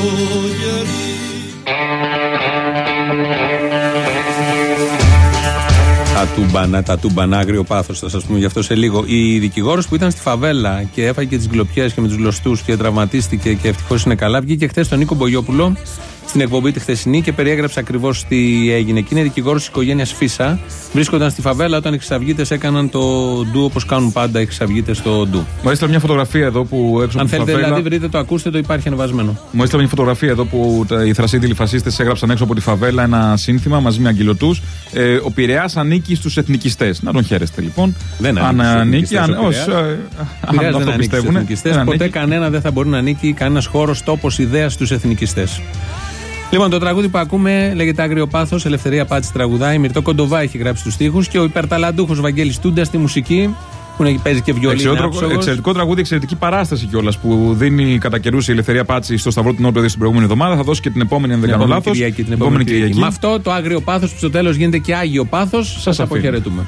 Τα τούμπανα, άγριο πάθος, θα σας πούμε γι' αυτό σε λίγο. Η δικηγόρος που ήταν στη φαβέλα και έφαγε και τις γκλοπιές και με τους γλωστούς και τραυματίστηκε και ευτυχώς είναι καλά, βγήκε χθες τον Νίκο Μπογιόπουλο στην εκπομπή τη χθεσινή και περιέγραψε ακριβώς τι έγινε. Εκεί είναι δικηγόρος της οικογένειας Φίσα. Βρίσκονταν στη φαβέλα όταν οι χρυσαυγίτες έκαναν το ντου όπως κάνουν πάντα οι χρυσαυγίτες στο ντου. Μου έστειλε μια φωτογραφία εδώ που έξω από τη φαβέλα. Αν θέλετε δηλαδή, βρείτε το, ακούστε το, υπάρχει ανεβασμένο. Μου έστειλε μια φωτογραφία εδώ που οι θρασίτηλοι φασίστες έγραψαν έξω από τη φαβέλα ένα σύνθημα μαζί με αγγελωτούς. Ο Πειραιάς ανήκει στους εθνικιστές. Να τον χαίρεστε λοιπόν. Δεν ανήκει. Αν αυτό πιστεύουν. Ποτέ κανένα δεν θα μπορεί να ανήκει, κανένας χώρος, τόπος, ιδέας στους εθνικιστές. Λοιπόν, το τραγούδι που ακούμε λέγεται Άγριο Πάθος, Ελευθερία Πάτση τραγουδάει. Μυρτό Κοντοβά έχει γράψει τους στίχους και ο υπερταλαντούχος Βαγγέλης Τούντας στη μουσική, που παίζει και βιολίνο. Εξαιρετικό τραγούδι, εξαιρετική παράσταση κιόλας που δίνει κατά καιρούς η Ελευθερία Πάτση στο Σταυρό του Νότου την προηγούμενη εβδομάδα. Θα δώσει και την επόμενη, αν δεν κάνω λάθος. Την επόμενη Κυριακή. Με αυτό το Άγριο Πάθος που στο τέλος γίνεται και Άγιο Πάθος, σας αποχαιρετούμε.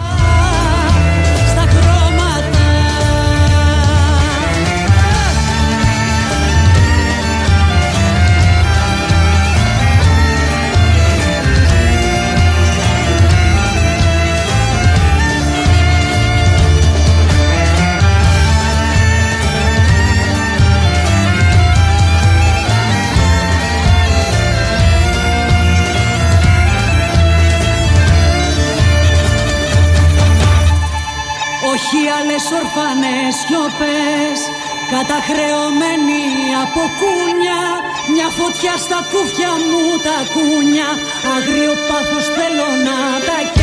Ορφανές σιωπές, καταχρεωμένοι από κούνια, μια φωτιά στα κούφια μου τα κούνια, άγριο πάθος θέλω να τα